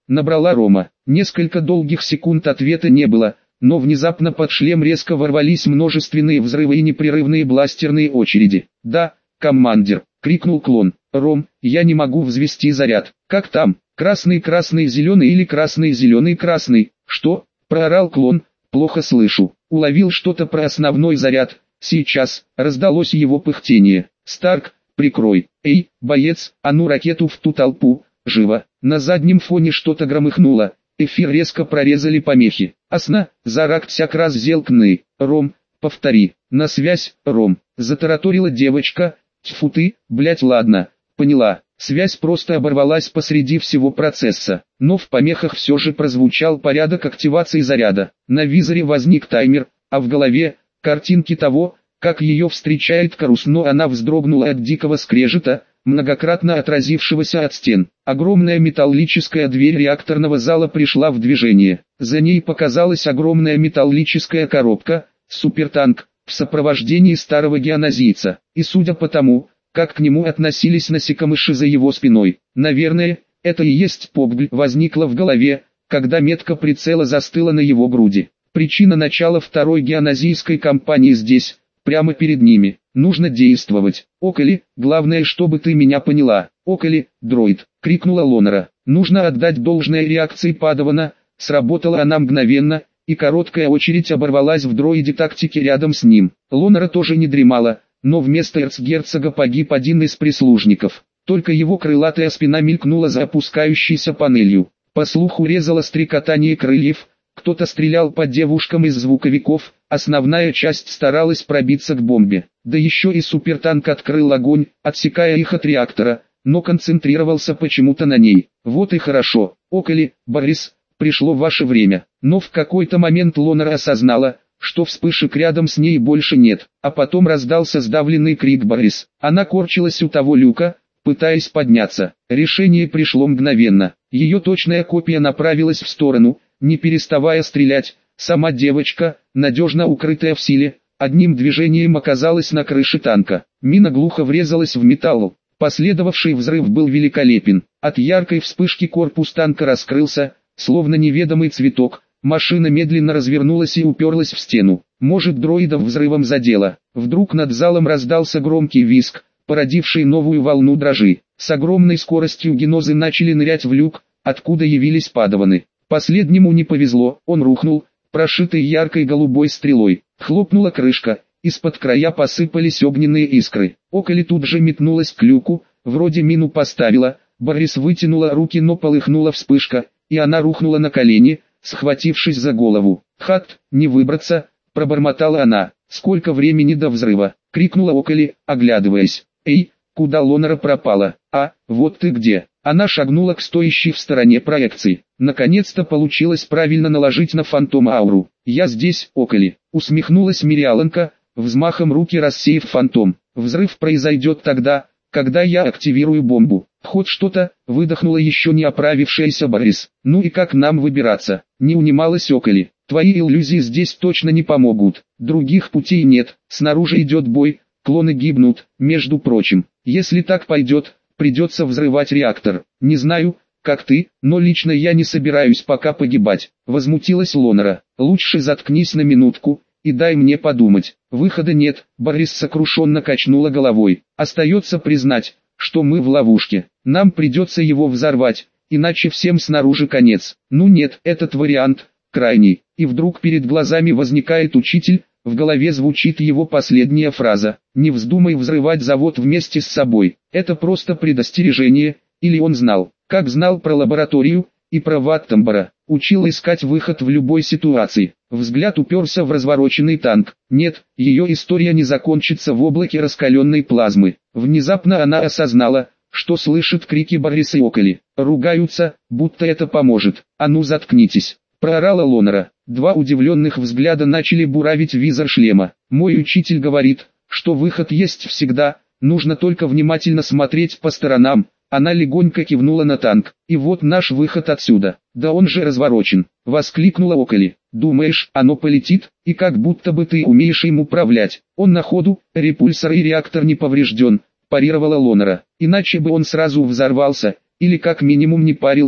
Speaker 1: Набрала Рома. Несколько долгих секунд ответа не было, но внезапно под шлем резко ворвались множественные взрывы и непрерывные бластерные очереди. «Да, командир!» — крикнул клон. «Ром, я не могу взвести заряд. Как там? Красный, красный, зеленый или красный, зеленый, красный?» «Что?» — проорал клон. «Плохо слышу». Уловил что-то про основной заряд. «Сейчас!» — раздалось его пыхтение. «Старк, прикрой! Эй, боец, а ну ракету в ту толпу! Живо!» На заднем фоне что-то громыхнуло. Эфир резко прорезали помехи. «Асна, зарак всяк раз зелкны. Ром, повтори. На связь, Ром!» Затараторила девочка. «Тьфу ты, блять, ладно, поняла». Связь просто оборвалась посреди всего процесса, но в помехах все же прозвучал порядок активации заряда. На визоре возник таймер, а в голове – картинки того, как ее встречает Карус, но она вздрогнула от дикого скрежета, многократно отразившегося от стен. Огромная металлическая дверь реакторного зала пришла в движение. За ней показалась огромная металлическая коробка, супертанк, в сопровождении старого геоназийца. И судя по тому, как к нему относились насекомыши за его спиной, наверное, это и есть Погбль, возникла в голове, когда метка прицела застыла на его груди. Причина начала второй геоназийской кампании здесь, прямо перед ними. Нужно действовать. «Околи, главное, чтобы ты меня поняла». «Околи, дроид!» — крикнула Лонера. Нужно отдать должное реакции Падавана, сработала она мгновенно, и короткая очередь оборвалась в дроиде тактики рядом с ним. Лонера тоже не дремала, но вместо эрцгерцога погиб один из прислужников. Только его крылатая спина мелькнула за опускающейся панелью. По слуху резало стрекотание крыльев, кто-то стрелял по девушкам из звуковиков, основная часть старалась пробиться к бомбе. Да еще и супертанк открыл огонь, отсекая их от реактора, но концентрировался почему-то на ней. Вот и хорошо. «Околи, Борис, пришло ваше время». Но в какой-то момент Лонера осознала, что вспышек рядом с ней больше нет, а потом раздался сдавленный крик «Борис». Она корчилась у того люка, пытаясь подняться. Решение пришло мгновенно. Ее точная копия направилась в сторону, не переставая стрелять. Сама девочка, надежно укрытая в силе, одним движением оказалась на крыше танка. Мина глухо врезалась в металл. Последовавший взрыв был великолепен. От яркой вспышки корпус танка раскрылся, словно неведомый цветок. Машина медленно развернулась и уперлась в стену. Может, дроидов взрывом задело. Вдруг над залом раздался громкий визг, породивший новую волну дрожи. С огромной скоростью генозы начали нырять в люк, откуда явились Падаваны. Последнему не повезло, он рухнул, прошитый яркой голубой стрелой. Хлопнула крышка, из-под края посыпались огненные искры. Околи тут же метнулась к люку, вроде мину поставила. Борис вытянула руки, но полыхнула вспышка, и она рухнула на колени, схватившись за голову. «Хат, не выбраться!» – пробормотала она. «Сколько времени до взрыва?» – крикнула Околи, оглядываясь. «Эй, куда Лонера пропала? А, вот ты где!» Она шагнула к стоящей в стороне проекции. Наконец-то получилось правильно наложить на фантома ауру. «Я здесь, Околи!» – усмехнулась Мириаланка, взмахом руки рассеяв фантом. «Взрыв произойдет тогда, когда я активирую бомбу». «Хоть что-то», — выдохнула еще не оправившаяся Борис. «Ну и как нам выбираться?» — не унималась Околи. «Твои иллюзии здесь точно не помогут. Других путей нет. Снаружи идет бой, клоны гибнут. Между прочим, если так пойдет, придется взрывать реактор. Не знаю, как ты, но лично я не собираюсь пока погибать», — возмутилась Лонера. «Лучше заткнись на минутку и дай мне подумать». «Выхода нет», — Борис сокрушенно качнула головой. «Остается признать, что мы в ловушке. Нам придется его взорвать, иначе всем снаружи конец». «Ну нет, этот вариант крайний». И вдруг перед глазами возникает учитель, в голове звучит его последняя фраза. «Не вздумай взрывать завод вместе с собой». Это просто предостережение, или он знал, как знал про лабораторию и про Ваттамбора, учил искать выход в любой ситуации. Взгляд уперся в развороченный танк. Нет, ее история не закончится в облаке раскаленной плазмы. Внезапно она осознала, что слышит крики Бориса и Околи. Ругаются, будто это поможет. «А ну заткнитесь!» – проорала Лонера. Два удивленных взгляда начали буравить визор шлема. «Мой учитель говорит, что выход есть всегда, нужно только внимательно смотреть по сторонам». Она легонько кивнула на танк. «И вот наш выход отсюда». «Да он же разворочен!» — воскликнула Околи. «Думаешь, оно полетит? И как будто бы ты умеешь им управлять. Он на ходу, репульсор и реактор не поврежден», — парировала Лонера. «Иначе бы он сразу взорвался, или как минимум не парил бы».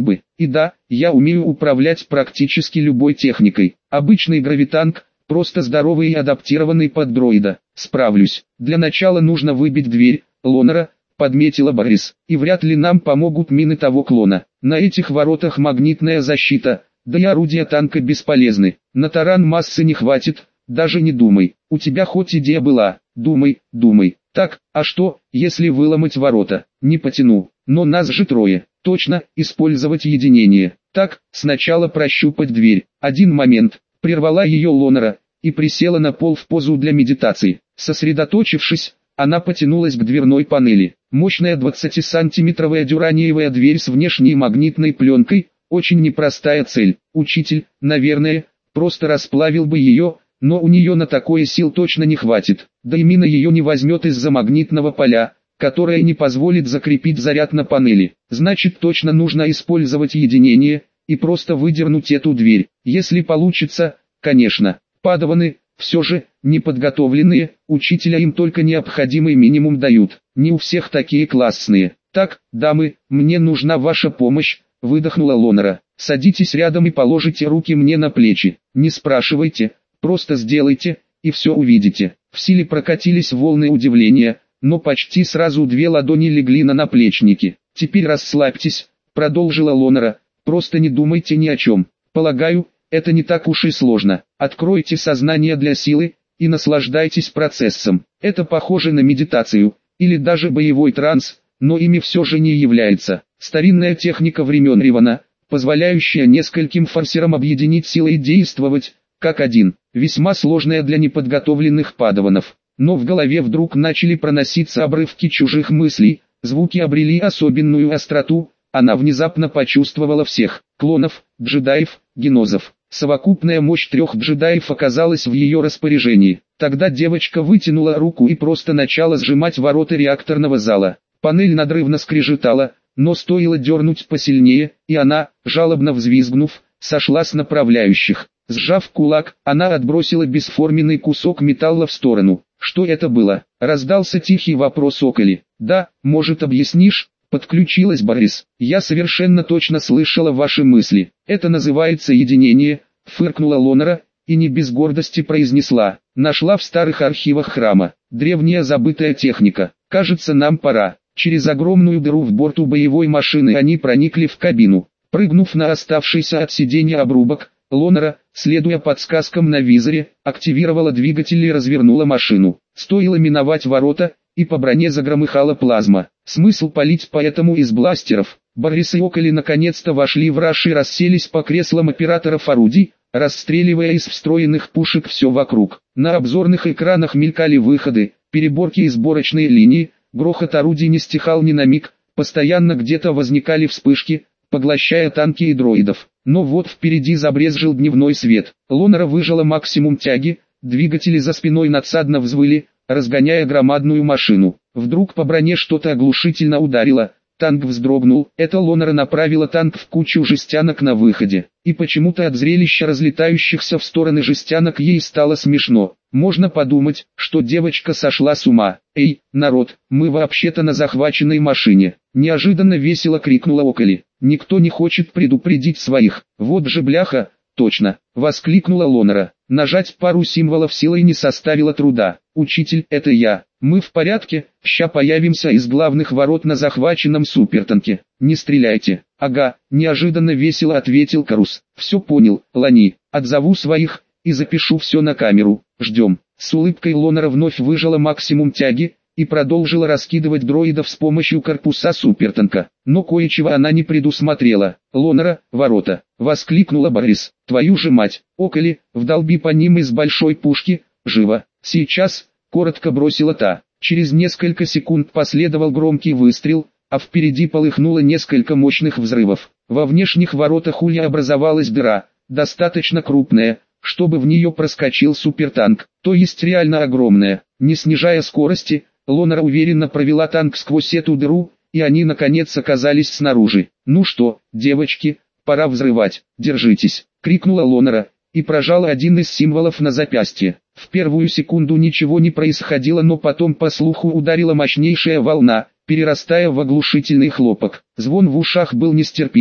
Speaker 1: И да, я умею управлять практически любой техникой. Обычный гравитанк, просто здоровый и адаптированный под дроида. Справлюсь. Для начала нужно выбить дверь, Лонера, подметила Борис. И вряд ли нам помогут мины того клона. На этих воротах магнитная защита, да и орудия танка бесполезны. На таран массы не хватит, даже не думай. У тебя хоть идея была, думай, думай. Так, а что, если выломать ворота? Не потяну, но нас же трое. Точно, использовать единение. Так, сначала прощупать дверь. Один момент, прервала ее Лонера, и присела на пол в позу для медитации. Сосредоточившись, она потянулась к дверной панели. Мощная двадцатисантиметровая дюраниевая дверь с внешней магнитной пленкой, очень непростая цель. Учитель, наверное, просто расплавил бы ее, но у нее на такое сил точно не хватит. Да и мина ее не возьмет из-за магнитного поля, которое не позволит закрепить заряд на панели. Значит, точно нужно использовать единение и просто выдернуть эту дверь. Если получится, конечно. Падаваны, все же, неподготовленные, учителя им только необходимый минимум дают. Не у всех такие классные. Так, дамы, мне нужна ваша помощь, выдохнула Лонера. Садитесь рядом и положите руки мне на плечи. Не спрашивайте, просто сделайте, и все увидите. В силе прокатились волны удивления, но почти сразу две ладони легли на наплечники. Теперь расслабьтесь, продолжила Лонера, просто не думайте ни о чем. Полагаю, это не так уж и сложно. Откройте сознание для силы и наслаждайтесь процессом. Это похоже на медитацию, или даже боевой транс, но ими все же не является. Старинная техника времен Ривана, позволяющая нескольким форсерам объединить силы и действовать, как один. Весьма сложная для неподготовленных падаванов. Но в голове вдруг начали проноситься обрывки чужих мыслей, звуки обрели особенную остроту, она внезапно почувствовала всех, клонов, джедаев, генозов. Совокупная мощь трех джедаев оказалась в ее распоряжении. Тогда девочка вытянула руку и просто начала сжимать ворота реакторного зала. Панель надрывно скрежетала, но стоило дернуть посильнее, и она, жалобно взвизгнув, сошла с направляющих. Сжав кулак, она отбросила бесформенный кусок металла в сторону. Что это было? Раздался тихий вопрос Околи. Да, может, объяснишь? Подключилась Борис. Я совершенно точно слышала ваши мысли. Это называется единение, фыркнула Лонера, и не без гордости произнесла. Нашла в старых архивах храма. Древняя забытая техника. Кажется, нам пора. Через огромную дыру в борту боевой машины они проникли в кабину. Прыгнув на оставшийся от сиденья обрубок, Лонера, следуя подсказкам на визоре, активировала двигатель и развернула машину. Стоило миновать ворота, и по броне загромыхала плазма. Смысл палить поэтому из бластеров. Борис и Околи наконец-то вошли в раж и расселись по креслам операторов орудий, расстреливая из встроенных пушек все вокруг. На обзорных экранах мелькали выходы, переборки и сборочные линии, грохот орудий не стихал ни на миг, постоянно где-то возникали вспышки, поглощая танки и дроидов. Но вот впереди забрезжил дневной свет. Лонера выжала максимум тяги, двигатели за спиной надсадно взвыли, разгоняя громадную машину. Вдруг по броне что-то оглушительно ударило, танк вздрогнул. Это Лонера направила танк в кучу жестянок на выходе. И почему-то от зрелища разлетающихся в стороны жестянок ей стало смешно. Можно подумать, что девочка сошла с ума. «Эй, народ, мы вообще-то на захваченной машине!» Неожиданно весело крикнула Околи. «Никто не хочет предупредить своих. Вот же бляха!» «Точно!» — воскликнула Лонера. Нажать пару символов силой не составило труда. «Учитель, это я. Мы в порядке, ща появимся из главных ворот на захваченном супертанке. Не стреляйте». «Ага», — неожиданно весело ответил Карус. «Все понял, Лани. Отзову своих и запишу все на камеру. Ждем». С улыбкой Лонера вновь выжала максимум тяги и продолжила раскидывать дроидов с помощью корпуса супертанка. Но кое-чего она не предусмотрела. «Лонера, ворота!» — воскликнула Борис. «Твою же мать! Околи, вдолби по ним из большой пушки! Живо! Сейчас!» — коротко бросила та. Через несколько секунд последовал громкий выстрел, а впереди полыхнуло несколько мощных взрывов. Во внешних воротах улья образовалась дыра, достаточно крупная, чтобы в нее проскочил супертанк, то есть реально огромная. Не снижая скорости, Лонера уверенно провела танк сквозь эту дыру, и они наконец оказались снаружи. «Ну что, девочки, пора взрывать, держитесь!» — крикнула Лонера, и прожала один из символов на запястье. В первую секунду ничего не происходило, но потом по слуху ударила мощнейшая волна, перерастая в оглушительный хлопок. Звон в ушах был нестерпимым,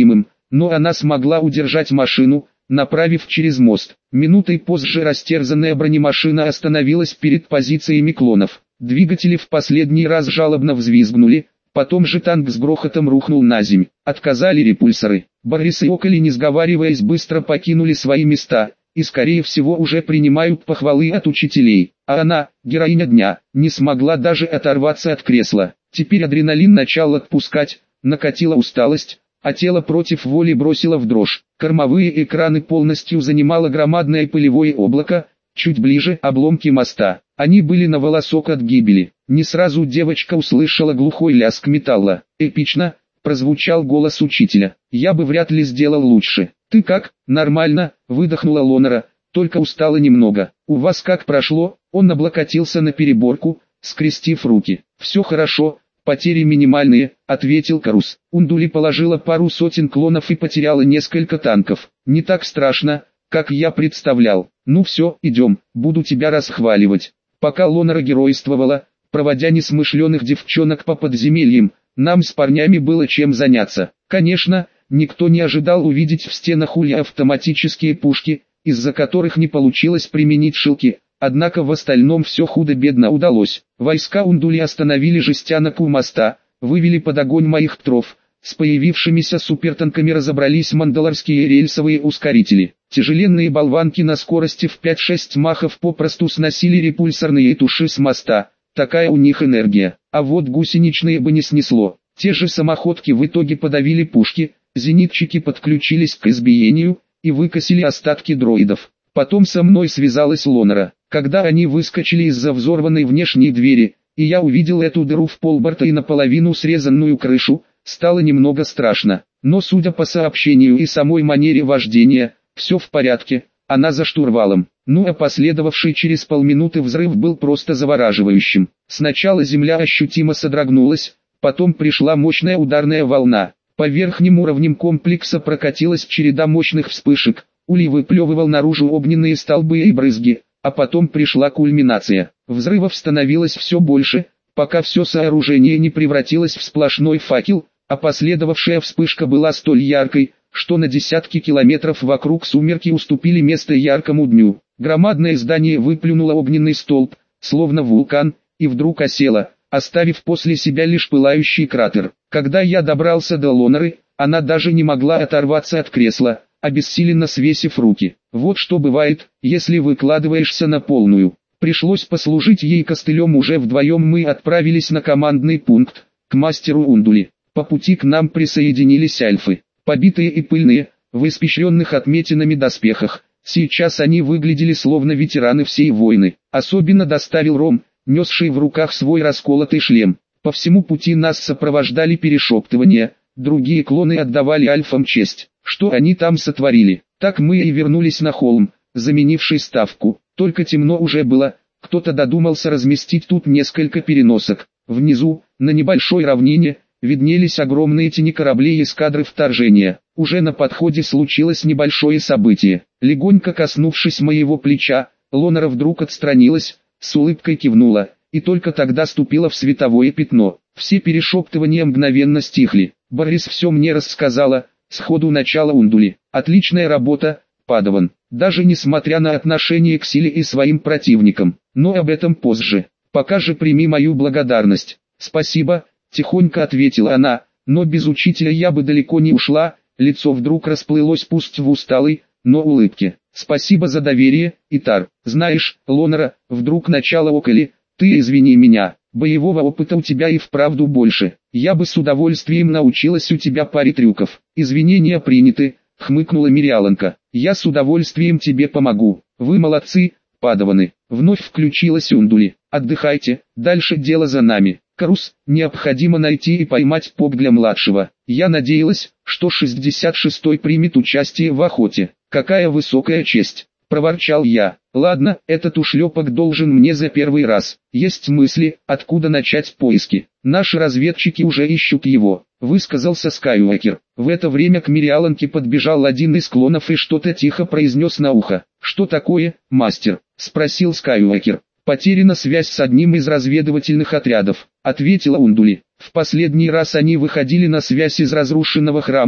Speaker 1: но она смогла удержать машину, направив через мост. Минутой позже растерзанная бронемашина остановилась перед позициями клонов. Двигатели в последний раз жалобно взвизгнули, потом же танк с грохотом рухнул на земь. Отказали репульсоры. Борис и Околи, не сговариваясь, быстро покинули свои места, и скорее всего уже принимают похвалы от учителей. А она, героиня дня, не смогла даже оторваться от кресла. Теперь адреналин начал отпускать, накатила усталость, а тело против воли бросило в дрожь. Кормовые экраны полностью занимало громадное пылевое облако, чуть ближе обломки моста. Они были на волосок от гибели. Не сразу девочка услышала глухой лязг металла. Эпично прозвучал голос учителя. «Я бы вряд ли сделал лучше». «Ты как?» «Нормально», выдохнула Лонера, «только устала немного». «У вас как прошло?» Он облокотился на переборку, скрестив руки. «Все хорошо, потери минимальные», ответил Карус. Ундули положила пару сотен клонов и потеряла несколько танков. «Не так страшно, как я представлял. Ну все, идем, буду тебя расхваливать». Пока Лонера геройствовала, проводя несмышленых девчонок по подземельям, нам с парнями было чем заняться. Конечно, никто не ожидал увидеть в стенах улья автоматические пушки, из-за которых не получилось применить шилки, однако в остальном все худо-бедно удалось. Войска Ундули остановили жестянок у моста, вывели под огонь моих тров, с появившимися супертанками разобрались мандалорские рельсовые ускорители. Тяжеленные болванки на скорости в пять-шесть махов попросту сносили репульсорные туши с моста, такая у них энергия. А вот гусеничные бы не снесло. Те же самоходки в итоге подавили пушки, зенитчики подключились к избиению и выкосили остатки дроидов. Потом со мной связалась Лонера. Когда они выскочили из-за взорванной внешней двери, и я увидел эту дыру в полборта и наполовину срезанную крышу, стало немного страшно. Но судя по сообщению и самой манере вождения, все в порядке, она за штурвалом. Ну а последовавший через полминуты взрыв был просто завораживающим. Сначала земля ощутимо содрогнулась, потом пришла мощная ударная волна. По верхним уровням комплекса прокатилась череда мощных вспышек, улей выплевывал наружу огненные столбы и брызги, а потом пришла кульминация. Взрывов становилось все больше, пока все сооружение не превратилось в сплошной факел, а последовавшая вспышка была столь яркой, что на десятки километров вокруг сумерки уступили место яркому дню. Громадное здание выплюнуло огненный столб, словно вулкан, и вдруг осело, оставив после себя лишь пылающий кратер. Когда я добрался до Лонеры, она даже не могла оторваться от кресла, обессиленно свесив руки. Вот что бывает, если выкладываешься на полную. Пришлось послужить ей костылем. Уже вдвоем мы отправились на командный пункт, к мастеру Ундули. По пути к нам присоединились альфы. Побитые и пыльные, в испещренных отметинами доспехах. Сейчас они выглядели словно ветераны всей войны. Особенно доставил Ром, несший в руках свой расколотый шлем. По всему пути нас сопровождали перешептывания, другие клоны отдавали альфам честь. Что они там сотворили? Так мы и вернулись на холм, заменивший ставку. Только темно уже было, кто-то додумался разместить тут несколько переносок. Внизу, на небольшой равнине, виднелись огромные тени кораблей эскадры вторжения. Уже на подходе случилось небольшое событие. Легонько коснувшись моего плеча, Лонера вдруг отстранилась, с улыбкой кивнула, и только тогда ступила в световое пятно. Все перешептывания мгновенно стихли. Борис все мне рассказала, сходу начала Ундули. Отличная работа, Падаван, даже несмотря на отношение к силе и своим противникам. Но об этом позже. Пока же прими мою благодарность. Спасибо. Тихонько ответила она, но без учителя я бы далеко не ушла. Лицо вдруг расплылось, пусть в усталой, но улыбке. Спасибо за доверие, Итар. Знаешь, Лонера, вдруг начало Околи, ты извини меня, боевого опыта у тебя и вправду больше. Я бы с удовольствием научилась у тебя паре трюков. Извинения приняты, хмыкнула Мириаланка. Я с удовольствием тебе помогу. Вы молодцы, Падаваны. Вновь включилась Ундули. Отдыхайте, дальше дело за нами. Карус, необходимо найти и поймать Пок для младшего. Я надеялась, что шестьдесят шестой примет участие в охоте. Какая высокая честь, проворчал я. Ладно, этот ушлепок должен мне за первый раз. Есть мысли, откуда начать поиски. Наши разведчики уже ищут его, высказался Скайуокер. В это время к Мириаланке подбежал один из клонов и что-то тихо произнес на ухо. Что такое, мастер? Спросил Скайуокер. Потеряна связь с одним из разведывательных отрядов, ответила Ундули. В последний раз они выходили на связь из разрушенного храма,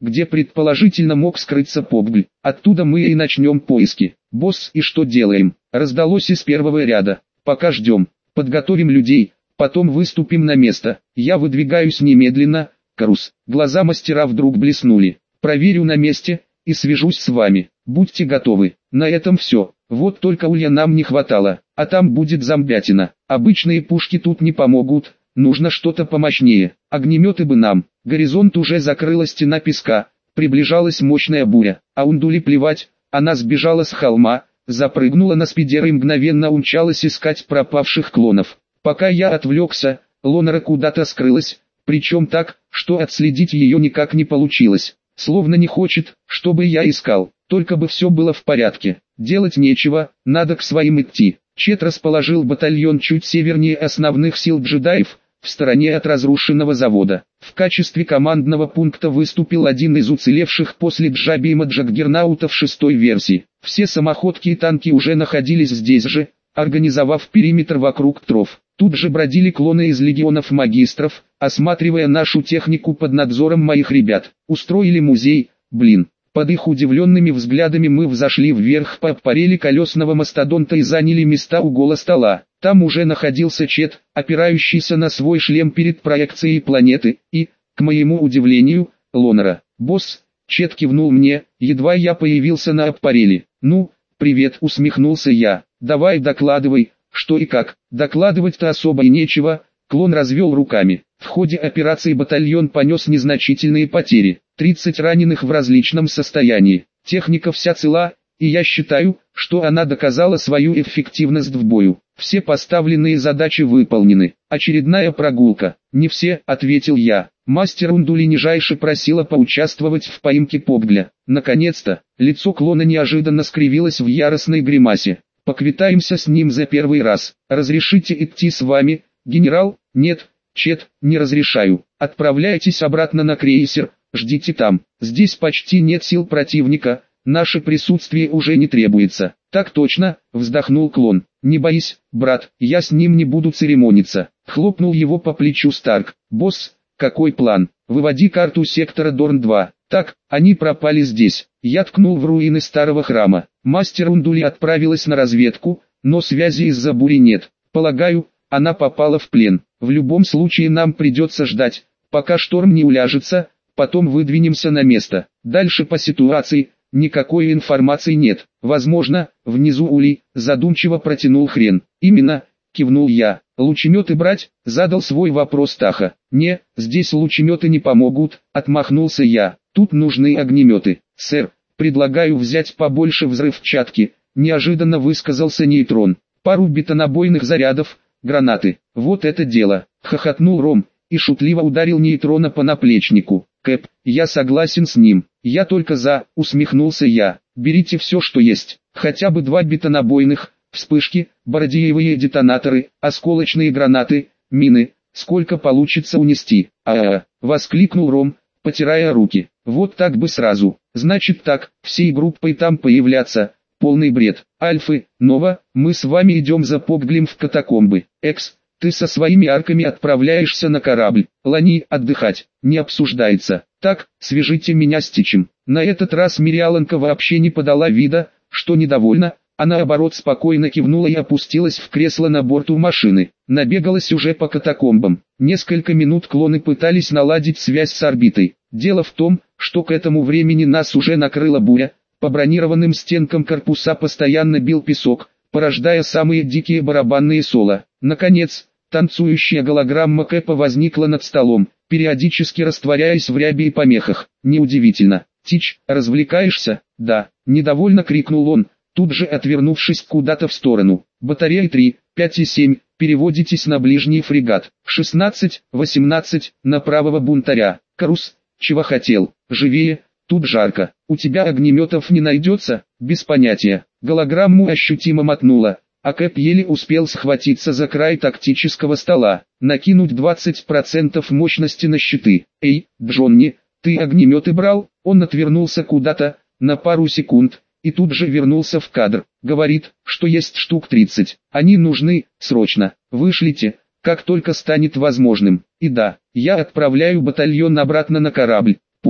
Speaker 1: где предположительно мог скрыться Попгль. Оттуда мы и начнем поиски. Босс, и что делаем? Раздалось из первого ряда. Пока ждем. Подготовим людей, потом выступим на место. Я выдвигаюсь немедленно. Карус. Глаза мастера вдруг блеснули. Проверю на месте и свяжусь с вами. Будьте готовы. На этом все. Вот только улья нам не хватало, а там будет зомбятина. Обычные пушки тут не помогут, нужно что-то помощнее. Огнеметы бы нам. Горизонт уже закрыла стена песка, приближалась мощная буря. А Ундули плевать, она сбежала с холма, запрыгнула на спидер и мгновенно умчалась искать пропавших клонов. Пока я отвлекся, Лонера куда-то скрылась, причем так, что отследить ее никак не получилось. Словно не хочет, чтобы я искал, только бы все было в порядке. Делать нечего, надо к своим идти. Чет расположил батальон чуть севернее основных сил джедаев, в стороне от разрушенного завода. В качестве командного пункта выступил один из уцелевших после Джабима джаггернаутов шестой версии. Все самоходки и танки уже находились здесь же, организовав периметр вокруг тров. Тут же бродили клоны из легионов магистров, осматривая нашу технику под надзором моих ребят. Устроили музей, блин. Под их удивленными взглядами мы взошли вверх по парели колесного мастодонта и заняли места у угла стола. Там уже находился Чет, опирающийся на свой шлем перед проекцией планеты, и, к моему удивлению, Лонера. «Босс», Чет кивнул мне, едва я появился на аппарели. «Ну, привет», усмехнулся я. «Давай докладывай, что и как». Докладывать-то особо и нечего, клон развел руками. В ходе операции батальон понес незначительные потери. тридцать раненых в различном состоянии. Техника вся цела, и я считаю, что она доказала свою эффективность в бою. Все поставленные задачи выполнены. Очередная прогулка. «Не все», — ответил я. Мастер Ундули нижайше просила поучаствовать в поимке Попгля. Наконец-то, лицо клона неожиданно скривилось в яростной гримасе. «Поквитаемся с ним за первый раз. Разрешите идти с вами, генерал?» «Нет, Чет, не разрешаю. Отправляйтесь обратно на крейсер, ждите там. Здесь почти нет сил противника, наше присутствие уже не требуется». «Так точно», — вздохнул клон. «Не боись, брат, я с ним не буду церемониться». Хлопнул его по плечу Старк. «Босс, какой план? Выводи карту сектора Дорн-два. Так, они пропали здесь». Я ткнул в руины старого храма. Мастер Ундули отправилась на разведку, но связи из-за бури нет. Полагаю, она попала в плен. В любом случае нам придется ждать, пока шторм не уляжется, потом выдвинемся на место. Дальше по ситуации, никакой информации нет. Возможно, внизу улей, задумчиво протянул Хрен. «Именно», кивнул я. «Лучеметы брать?» — задал свой вопрос Таха. «Не, здесь лучеметы не помогут», — отмахнулся я. «Тут нужны огнеметы». «Сэр, предлагаю взять побольше взрывчатки», — неожиданно высказался Нейтрон. «Пару бетонобойных зарядов, гранаты». «Вот это дело», — хохотнул Ром, и шутливо ударил Нейтрона по наплечнику. «Кэп, я согласен с ним. Я только за», — усмехнулся я. «Берите все, что есть. Хотя бы два бетонобойных, вспышки, бородиевые детонаторы, осколочные гранаты, мины. Сколько получится унести?» «А-а-а», — воскликнул Ром, потирая руки. «Вот так бы сразу. Значит так, всей группой там появляться. Полный бред. Альфы, Нова, мы с вами идем за Попглем в катакомбы. Экс, ты со своими арками отправляешься на корабль. Лани, отдыхать. Не обсуждается. Так, свяжите меня с Тичем». На этот раз Мириаланка вообще не подала вида, что недовольна, а наоборот спокойно кивнула и опустилась в кресло на борту машины. Набегалась уже по катакомбам. Несколько минут клоны пытались наладить связь с орбитой. Дело в том, что к этому времени нас уже накрыла буря, по бронированным стенкам корпуса постоянно бил песок, порождая самые дикие барабанные соло. Наконец, танцующая голограмма Кэпа возникла над столом, периодически растворяясь в ряби и помехах. Неудивительно. «Тич, развлекаешься?» «Да», — недовольно крикнул он, тут же отвернувшись куда-то в сторону. «Батареи три, пять и семь, переводитесь на ближний фрегат. шестнадцать, восемнадцать, на правого бунтаря. Карус, чего хотел? Живее, тут жарко. У тебя огнеметов не найдется?» «Без понятия». Голограмму ощутимо мотнуло, а Кэп еле успел схватиться за край тактического стола, накинуть двадцать процентов мощности на щиты. «Эй, Джонни, ты огнеметы брал?» Он отвернулся куда-то, на пару секунд, и тут же вернулся в кадр. Говорит, что есть штук тридцать. Они нужны, срочно. Вышлите, как только станет возможным. И да, я отправляю батальон обратно на корабль. Понял.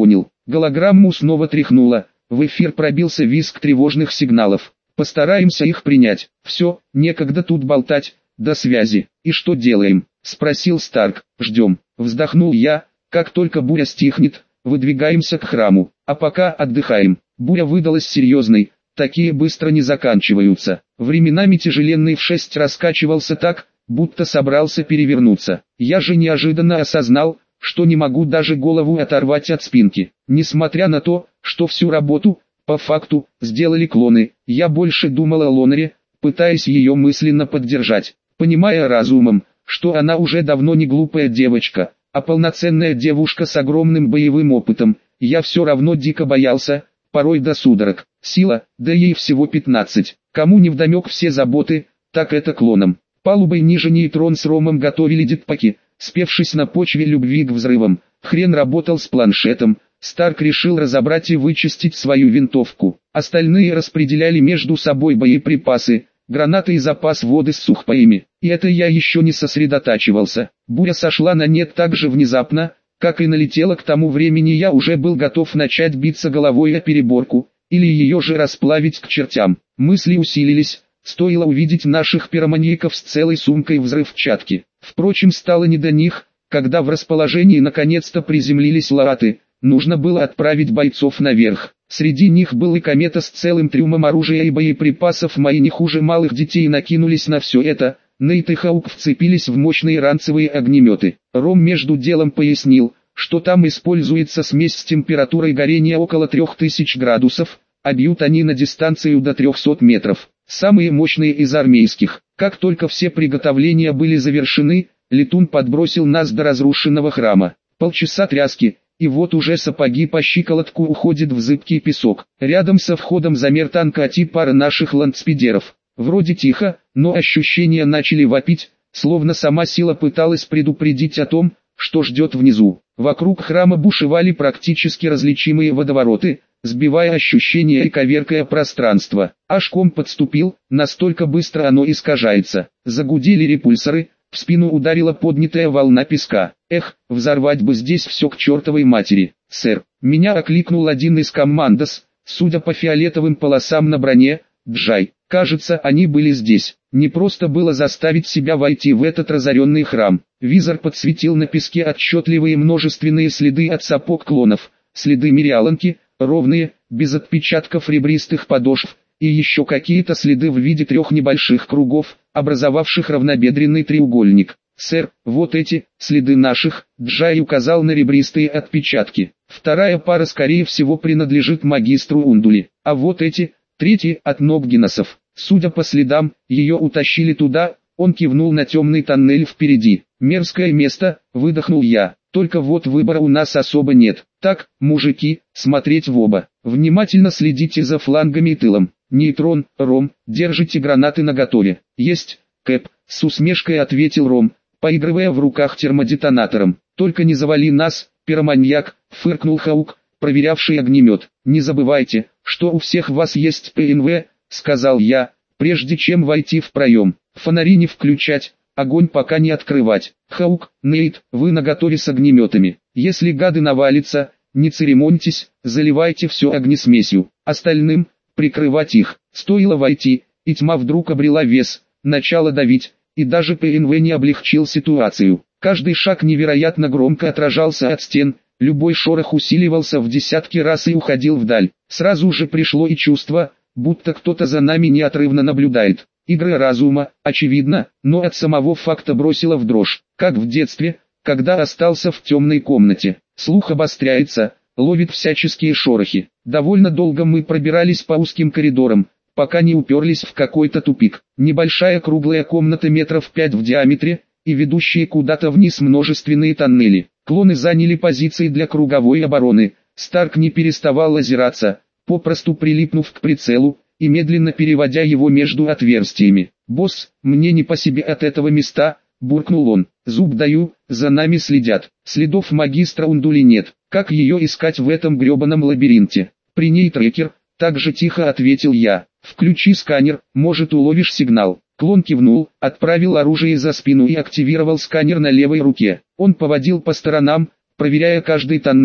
Speaker 1: Голограмму снова тряхнуло, в эфир пробился визг тревожных сигналов. Постараемся их принять. Все, некогда тут болтать, до связи. И что делаем? Спросил Старк. Ждем. Вздохнул я, как только буря стихнет, выдвигаемся к храму. А пока отдыхаем. Буря выдалась серьезной, такие быстро не заканчиваются. Временами тяжеленный в шесть раскачивался так, будто собрался перевернуться. Я же неожиданно осознал, что не могу даже голову оторвать от спинки. Несмотря на то, что всю работу, по факту, сделали клоны, я больше думал о Лонаре, пытаясь ее мысленно поддержать, понимая разумом, что она уже давно не глупая девочка, а полноценная девушка с огромным боевым опытом. Я все равно дико боялся, порой до судорог. Сила, да ей всего пятнадцать. Кому невдомек все заботы, так это клонам. Палубой ниже нейтрон с Ромом готовили дитпаки, спевшись на почве любви к взрывам. Хрен работал с планшетом. Старк решил разобрать и вычистить свою винтовку. Остальные распределяли между собой боеприпасы, гранаты и запас воды с сухпаями. И это я еще не сосредотачивался. Буря сошла на нет так же внезапно, как и налетела. К тому времени я уже был готов начать биться головой о переборку, или ее же расплавить к чертям. Мысли усилились, стоило увидеть наших пироманьяков с целой сумкой взрывчатки. Впрочем, стало не до них, когда в расположении наконец-то приземлились лааты. Нужно было отправить бойцов наверх. Среди них был и комета с целым трюмом оружия и боеприпасов. Мои не хуже малых детей накинулись на все это. Нейт и Хаук вцепились в мощные ранцевые огнеметы. Ром между делом пояснил, что там используется смесь с температурой горения около трех тысяч градусов, а бьют они на дистанцию до трехсот метров. Самые мощные из армейских. Как только все приготовления были завершены, летун подбросил нас до разрушенного храма. Полчаса тряски, и вот уже сапоги по щиколотку уходят в зыбкий песок. Рядом со входом замер танкати пара наших ландспидеров. Вроде тихо, но ощущения начали вопить, словно сама сила пыталась предупредить о том, что ждет внизу. Вокруг храма бушевали практически различимые водовороты, сбивая ощущения и коверкая пространство. Аж ком подступил, настолько быстро оно искажается. Загудели репульсоры, в спину ударила поднятая волна песка. Эх, взорвать бы здесь все к чертовой матери. Сэр, меня окликнул один из командос, судя по фиолетовым полосам на броне. Джай, кажется, они были здесь. Не просто было заставить себя войти в этот разоренный храм. Визор подсветил на песке отчетливые множественные следы от сапог клонов, следы мириаланки, ровные, без отпечатков ребристых подошв, и еще какие-то следы в виде трех небольших кругов, образовавших равнобедренный треугольник. «Сэр, вот эти, следы наших», — Джай указал на ребристые отпечатки. «Вторая пара скорее всего принадлежит магистру Ундули, а вот эти, третьи, от ног Гиннесов. Судя по следам, ее утащили туда», — он кивнул на темный тоннель впереди. «Мерзкое место», — выдохнул я. «Только вот выбора у нас особо нет. Так, мужики, смотреть в оба. Внимательно следите за флангами и тылом. Нейтрон, Ром, держите гранаты наготове». «Есть, Кэп», — с усмешкой ответил Ром, поигрывая в руках термодетонатором. «Только не завали нас, пироманьяк», — фыркнул Хаук, проверявший огнемет. «Не забывайте, что у всех вас есть ПНВ», — сказал я, прежде чем войти в проем. «Фонари не включать, огонь пока не открывать. Хаук, Нейт, вы наготове с огнеметами. Если гады навалятся, не церемоньтесь, заливайте все огнесмесью. Остальным, прикрывать их». Стоило войти, и тьма вдруг обрела вес, начала давить, и даже ПНВ не облегчил ситуацию. Каждый шаг невероятно громко отражался от стен, любой шорох усиливался в десятки раз и уходил вдаль. Сразу же пришло и чувство, будто кто-то за нами неотрывно наблюдает. Игры разума, очевидно, но от самого факта бросило в дрожь, как в детстве, когда остался в темной комнате. Слух обостряется, ловит всяческие шорохи. Довольно долго мы пробирались по узким коридорам, пока не уперлись в какой-то тупик. Небольшая круглая комната метров пять в диаметре, и ведущие куда-то вниз множественные тоннели. Клоны заняли позиции для круговой обороны. Старк не переставал озираться, попросту прилипнув к прицелу, и медленно переводя его между отверстиями. «Босс, мне не по себе от этого места», — буркнул он. «Зуб даю, за нами следят. Следов магистра Ундули нет. Как ее искать в этом гребаном лабиринте?» «При ней трекер», — так же тихо ответил я. «Включи сканер, может уловишь сигнал». Клон кивнул, отправил оружие за спину и активировал сканер на левой руке. Он поводил по сторонам, проверяя каждый тоннель,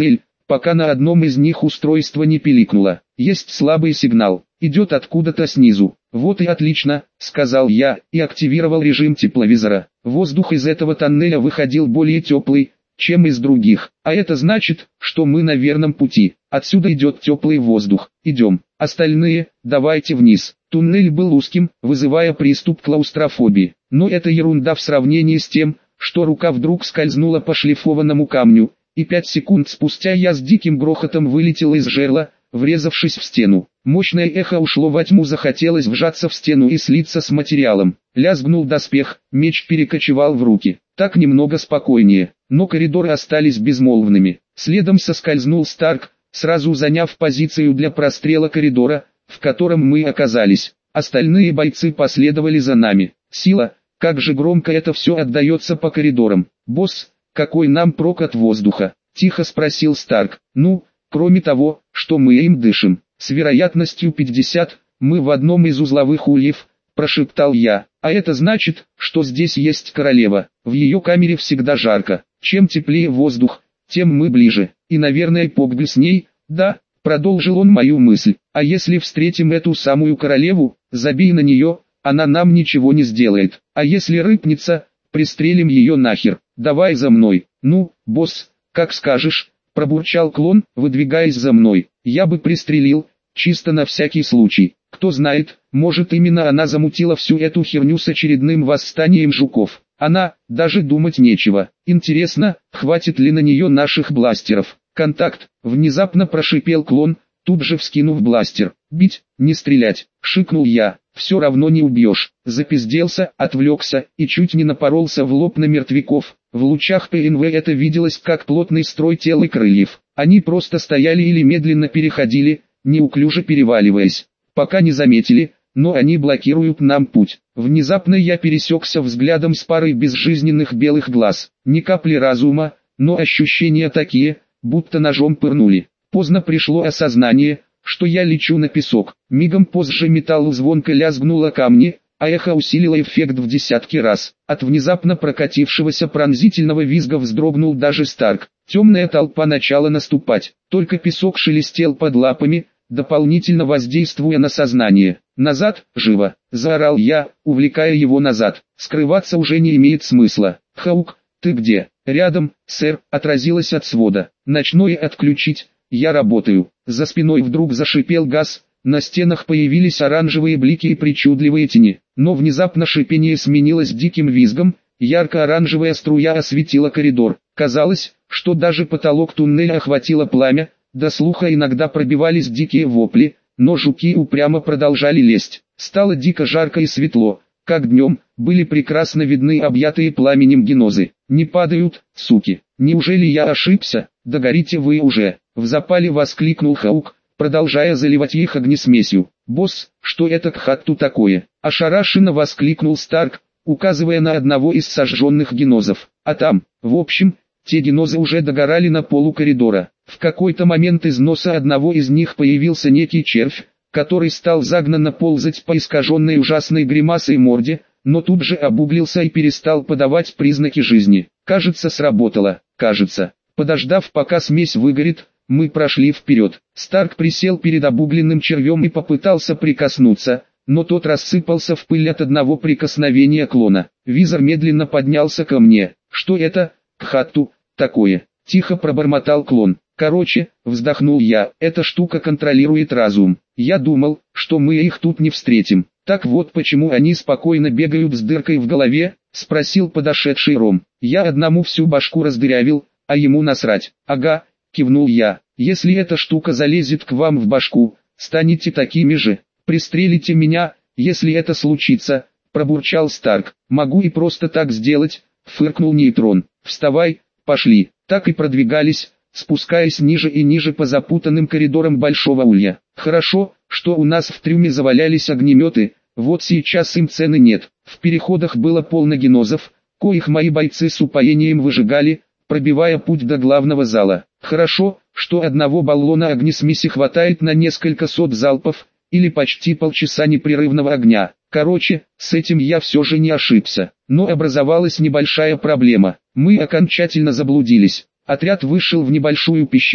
Speaker 1: пока на одном из них устройство не пиликнуло. Есть слабый сигнал, идет откуда-то снизу. Вот и отлично, сказал я, и активировал режим тепловизора. Воздух из этого тоннеля выходил более теплый, чем из других, а это значит, что мы на верном пути. Отсюда идет теплый воздух. Идем. Остальные, давайте вниз. Туннель был узким, вызывая приступ клаустрофобии. Но это ерунда в сравнении с тем, что рука вдруг скользнула по шлифованному камню, и пять секунд спустя я с диким грохотом вылетел из жерла, врезавшись в стену. Мощное эхо ушло во тьму, захотелось вжаться в стену и слиться с материалом. Лязгнул доспех, меч перекочевал в руки. Так немного спокойнее, но коридоры остались безмолвными. Следом соскользнул Старк, сразу заняв позицию для прострела коридора, в котором мы оказались. Остальные бойцы последовали за нами. Сила, как же громко это все отдается по коридорам. «Босс, какой нам прок от воздуха?» – тихо спросил Старк. «Ну, кроме того, что мы им дышим. С вероятностью пятьдесят, мы в одном из узловых ульев», – прошептал я. «А это значит, что здесь есть королева. В ее камере всегда жарко. Чем теплее воздух, тем мы ближе. И, наверное, Поггль с ней, да?» – продолжил он мою мысль. «А если встретим эту самую королеву, забей на нее, она нам ничего не сделает. А если рыпнется, пристрелим ее нахер. Давай за мной». «Ну, босс, как скажешь», – пробурчал клон, выдвигаясь за мной. «Я бы пристрелил, чисто на всякий случай. Кто знает, может именно она замутила всю эту херню с очередным восстанием жуков. Она, даже думать нечего. Интересно, хватит ли на нее наших бластеров?» «Контакт», — внезапно прошипел клон, тут же вскинув бластер. «Бить, не стрелять», — шикнул я. «Все равно не убьешь». Запизделся, отвлекся и чуть не напоролся в лоб на мертвяков. В лучах ПНВ это виделось как плотный строй тел и крыльев. Они просто стояли или медленно переходили, неуклюже переваливаясь. Пока не заметили, но они блокируют нам путь. Внезапно я пересекся взглядом с парой безжизненных белых глаз. Ни капли разума, но ощущения такие, будто ножом пырнули. Поздно пришло осознание, что я лечу на песок. Мигом позже металл звонко лязгнул о камни, а эхо усилило эффект в десятки раз. От внезапно прокатившегося пронзительного визга вздрогнул даже Старк. Темная толпа начала наступать. Только песок шелестел под лапами, дополнительно воздействуя на сознание. «Назад, живо!» – заорал я, увлекая его назад. «Скрываться уже не имеет смысла». «Хаук, ты где?» «Рядом, сэр», – отразилось от свода. «Ночное отключить, я работаю». За спиной вдруг зашипел газ, на стенах появились оранжевые блики и причудливые тени. Но внезапно шипение сменилось диким визгом, ярко-оранжевая струя осветила коридор. Казалось, что даже потолок туннеля охватило пламя. До слуха иногда пробивались дикие вопли, но жуки упрямо продолжали лезть. Стало дико жарко и светло, как днем, были прекрасно видны объятые пламенем генозы. «Не падают, суки! Неужели я ошибся? Догорите вы уже!» В запале воскликнул Хаук, продолжая заливать их огнесмесью. «Босс, что это к хатту такое?» Ошарашенно воскликнул Старк, указывая на одного из сожженных генозов. А там, в общем, те генозы уже догорали на полу коридора. В какой-то момент из носа одного из них появился некий червь, который стал загнанно ползать по искаженной ужасной гримасой морде, но тут же обуглился и перестал подавать признаки жизни. Кажется, сработало, кажется. Подождав, пока смесь выгорит, мы прошли вперед. Старк присел перед обугленным червем и попытался прикоснуться, но тот рассыпался в пыль от одного прикосновения клона. Визор медленно поднялся ко мне. «Что это, к хатту, такое?» – тихо пробормотал клон. «Короче», вздохнул я, — «эта штука контролирует разум. Я думал, что мы их тут не встретим. Так вот почему они спокойно бегают с дыркой в голове?» — спросил подошедший Ром. «Я одному всю башку раздырявил, а ему насрать». «Ага», — кивнул я, — «если эта штука залезет к вам в башку, станете такими же. Пристрелите меня, если это случится», — пробурчал Старк. «Могу и просто так сделать», — фыркнул Нейтрон. «Вставай, пошли». Так и продвигались, спускаясь ниже и ниже по запутанным коридорам Большого Улья. Хорошо, что у нас в трюме завалялись огнеметы, вот сейчас им цены нет. В переходах было полно генозов, коих мои бойцы с упоением выжигали, пробивая путь до главного зала. Хорошо, что одного баллона огнесмеси хватает на несколько сот залпов, или почти полчаса непрерывного огня. Короче, с этим я все же не ошибся. Но образовалась небольшая проблема. Мы окончательно заблудились. Отряд вышел в небольшую пещеру,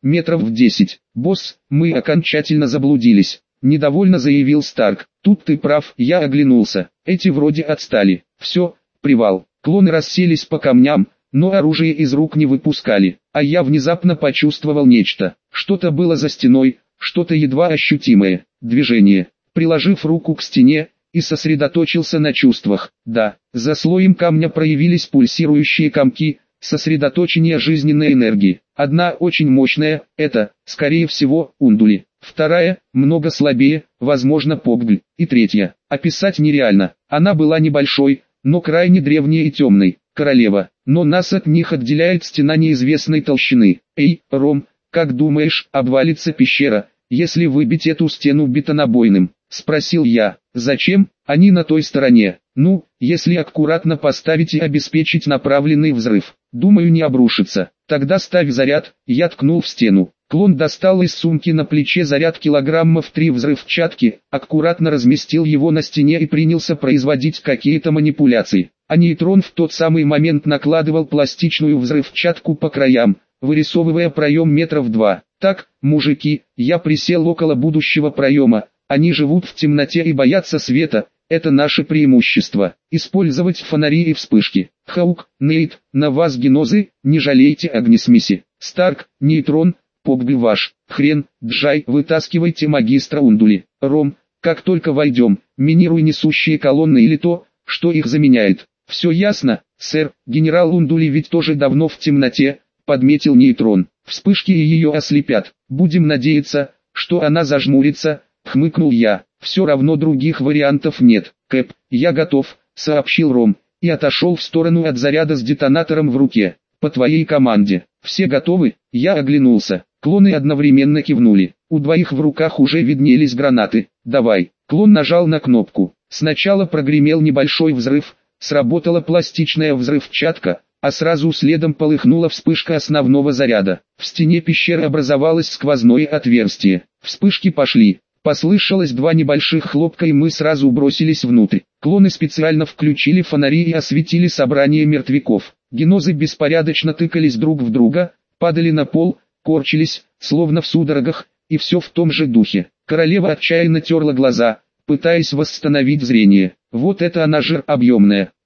Speaker 1: метров в десять. Босс, мы окончательно заблудились. Недовольно заявил Старк. Тут ты прав, я оглянулся. Эти вроде отстали. Все, привал. Клоны расселись по камням, но оружие из рук не выпускали. А я внезапно почувствовал нечто. Что-то было за стеной, что-то едва ощутимое. Движение. Приложив руку к стене, и сосредоточился на чувствах. Да, за слоем камня проявились пульсирующие комки, сосредоточение жизненной энергии. Одна очень мощная, это, скорее всего, ундули. Вторая, много слабее, возможно, погбль. И третья, описать нереально. Она была небольшой, но крайне древней и темной. Королева, но нас от них отделяет стена неизвестной толщины. Эй, Ром, как думаешь, обвалится пещера, если выбить эту стену бетонобойным? Спросил я. Зачем? Они на той стороне. Ну, если аккуратно поставить и обеспечить направленный взрыв. Думаю, не обрушится. Тогда ставь заряд. Я ткнул в стену. Клон достал из сумки на плече заряд килограммов три взрывчатки, аккуратно разместил его на стене и принялся производить какие-то манипуляции. А нейтрон в тот самый момент накладывал пластичную взрывчатку по краям, вырисовывая проем метров два. Так, мужики, я присел около будущего проема. Они живут в темноте и боятся света, это наше преимущество. Использовать фонари и вспышки. Хаук, Нейт, на вас генозы, не жалейте огнесмеси. Старк, нейтрон, погбль ваш. Хрен, Джай, вытаскивайте магистра Ундули. Ром, как только войдем, минируй несущие колонны или то, что их заменяет. Все ясно, сэр, генерал Ундули ведь тоже давно в темноте, подметил нейтрон. Вспышки ее ослепят. Будем надеяться, что она зажмурится. Хмыкнул я. Все равно других вариантов нет. Кэп, я готов, сообщил Ром, и отошел в сторону от заряда с детонатором в руке. По твоей команде. Все готовы? Я оглянулся. Клоны одновременно кивнули. У двоих в руках уже виднелись гранаты. Давай. Клон нажал на кнопку. Сначала прогремел небольшой взрыв, сработала пластичная взрывчатка, а сразу следом полыхнула вспышка основного заряда. В стене пещеры образовалось сквозное отверстие. Вспышки пошли. Послышалось два небольших хлопка, и мы сразу бросились внутрь. Клоны специально включили фонари и осветили собрание мертвяков. Генозы беспорядочно тыкались друг в друга, падали на пол, корчились, словно в судорогах, и все в том же духе. Королева отчаянно терла глаза, пытаясь восстановить зрение. Вот это она же объемная.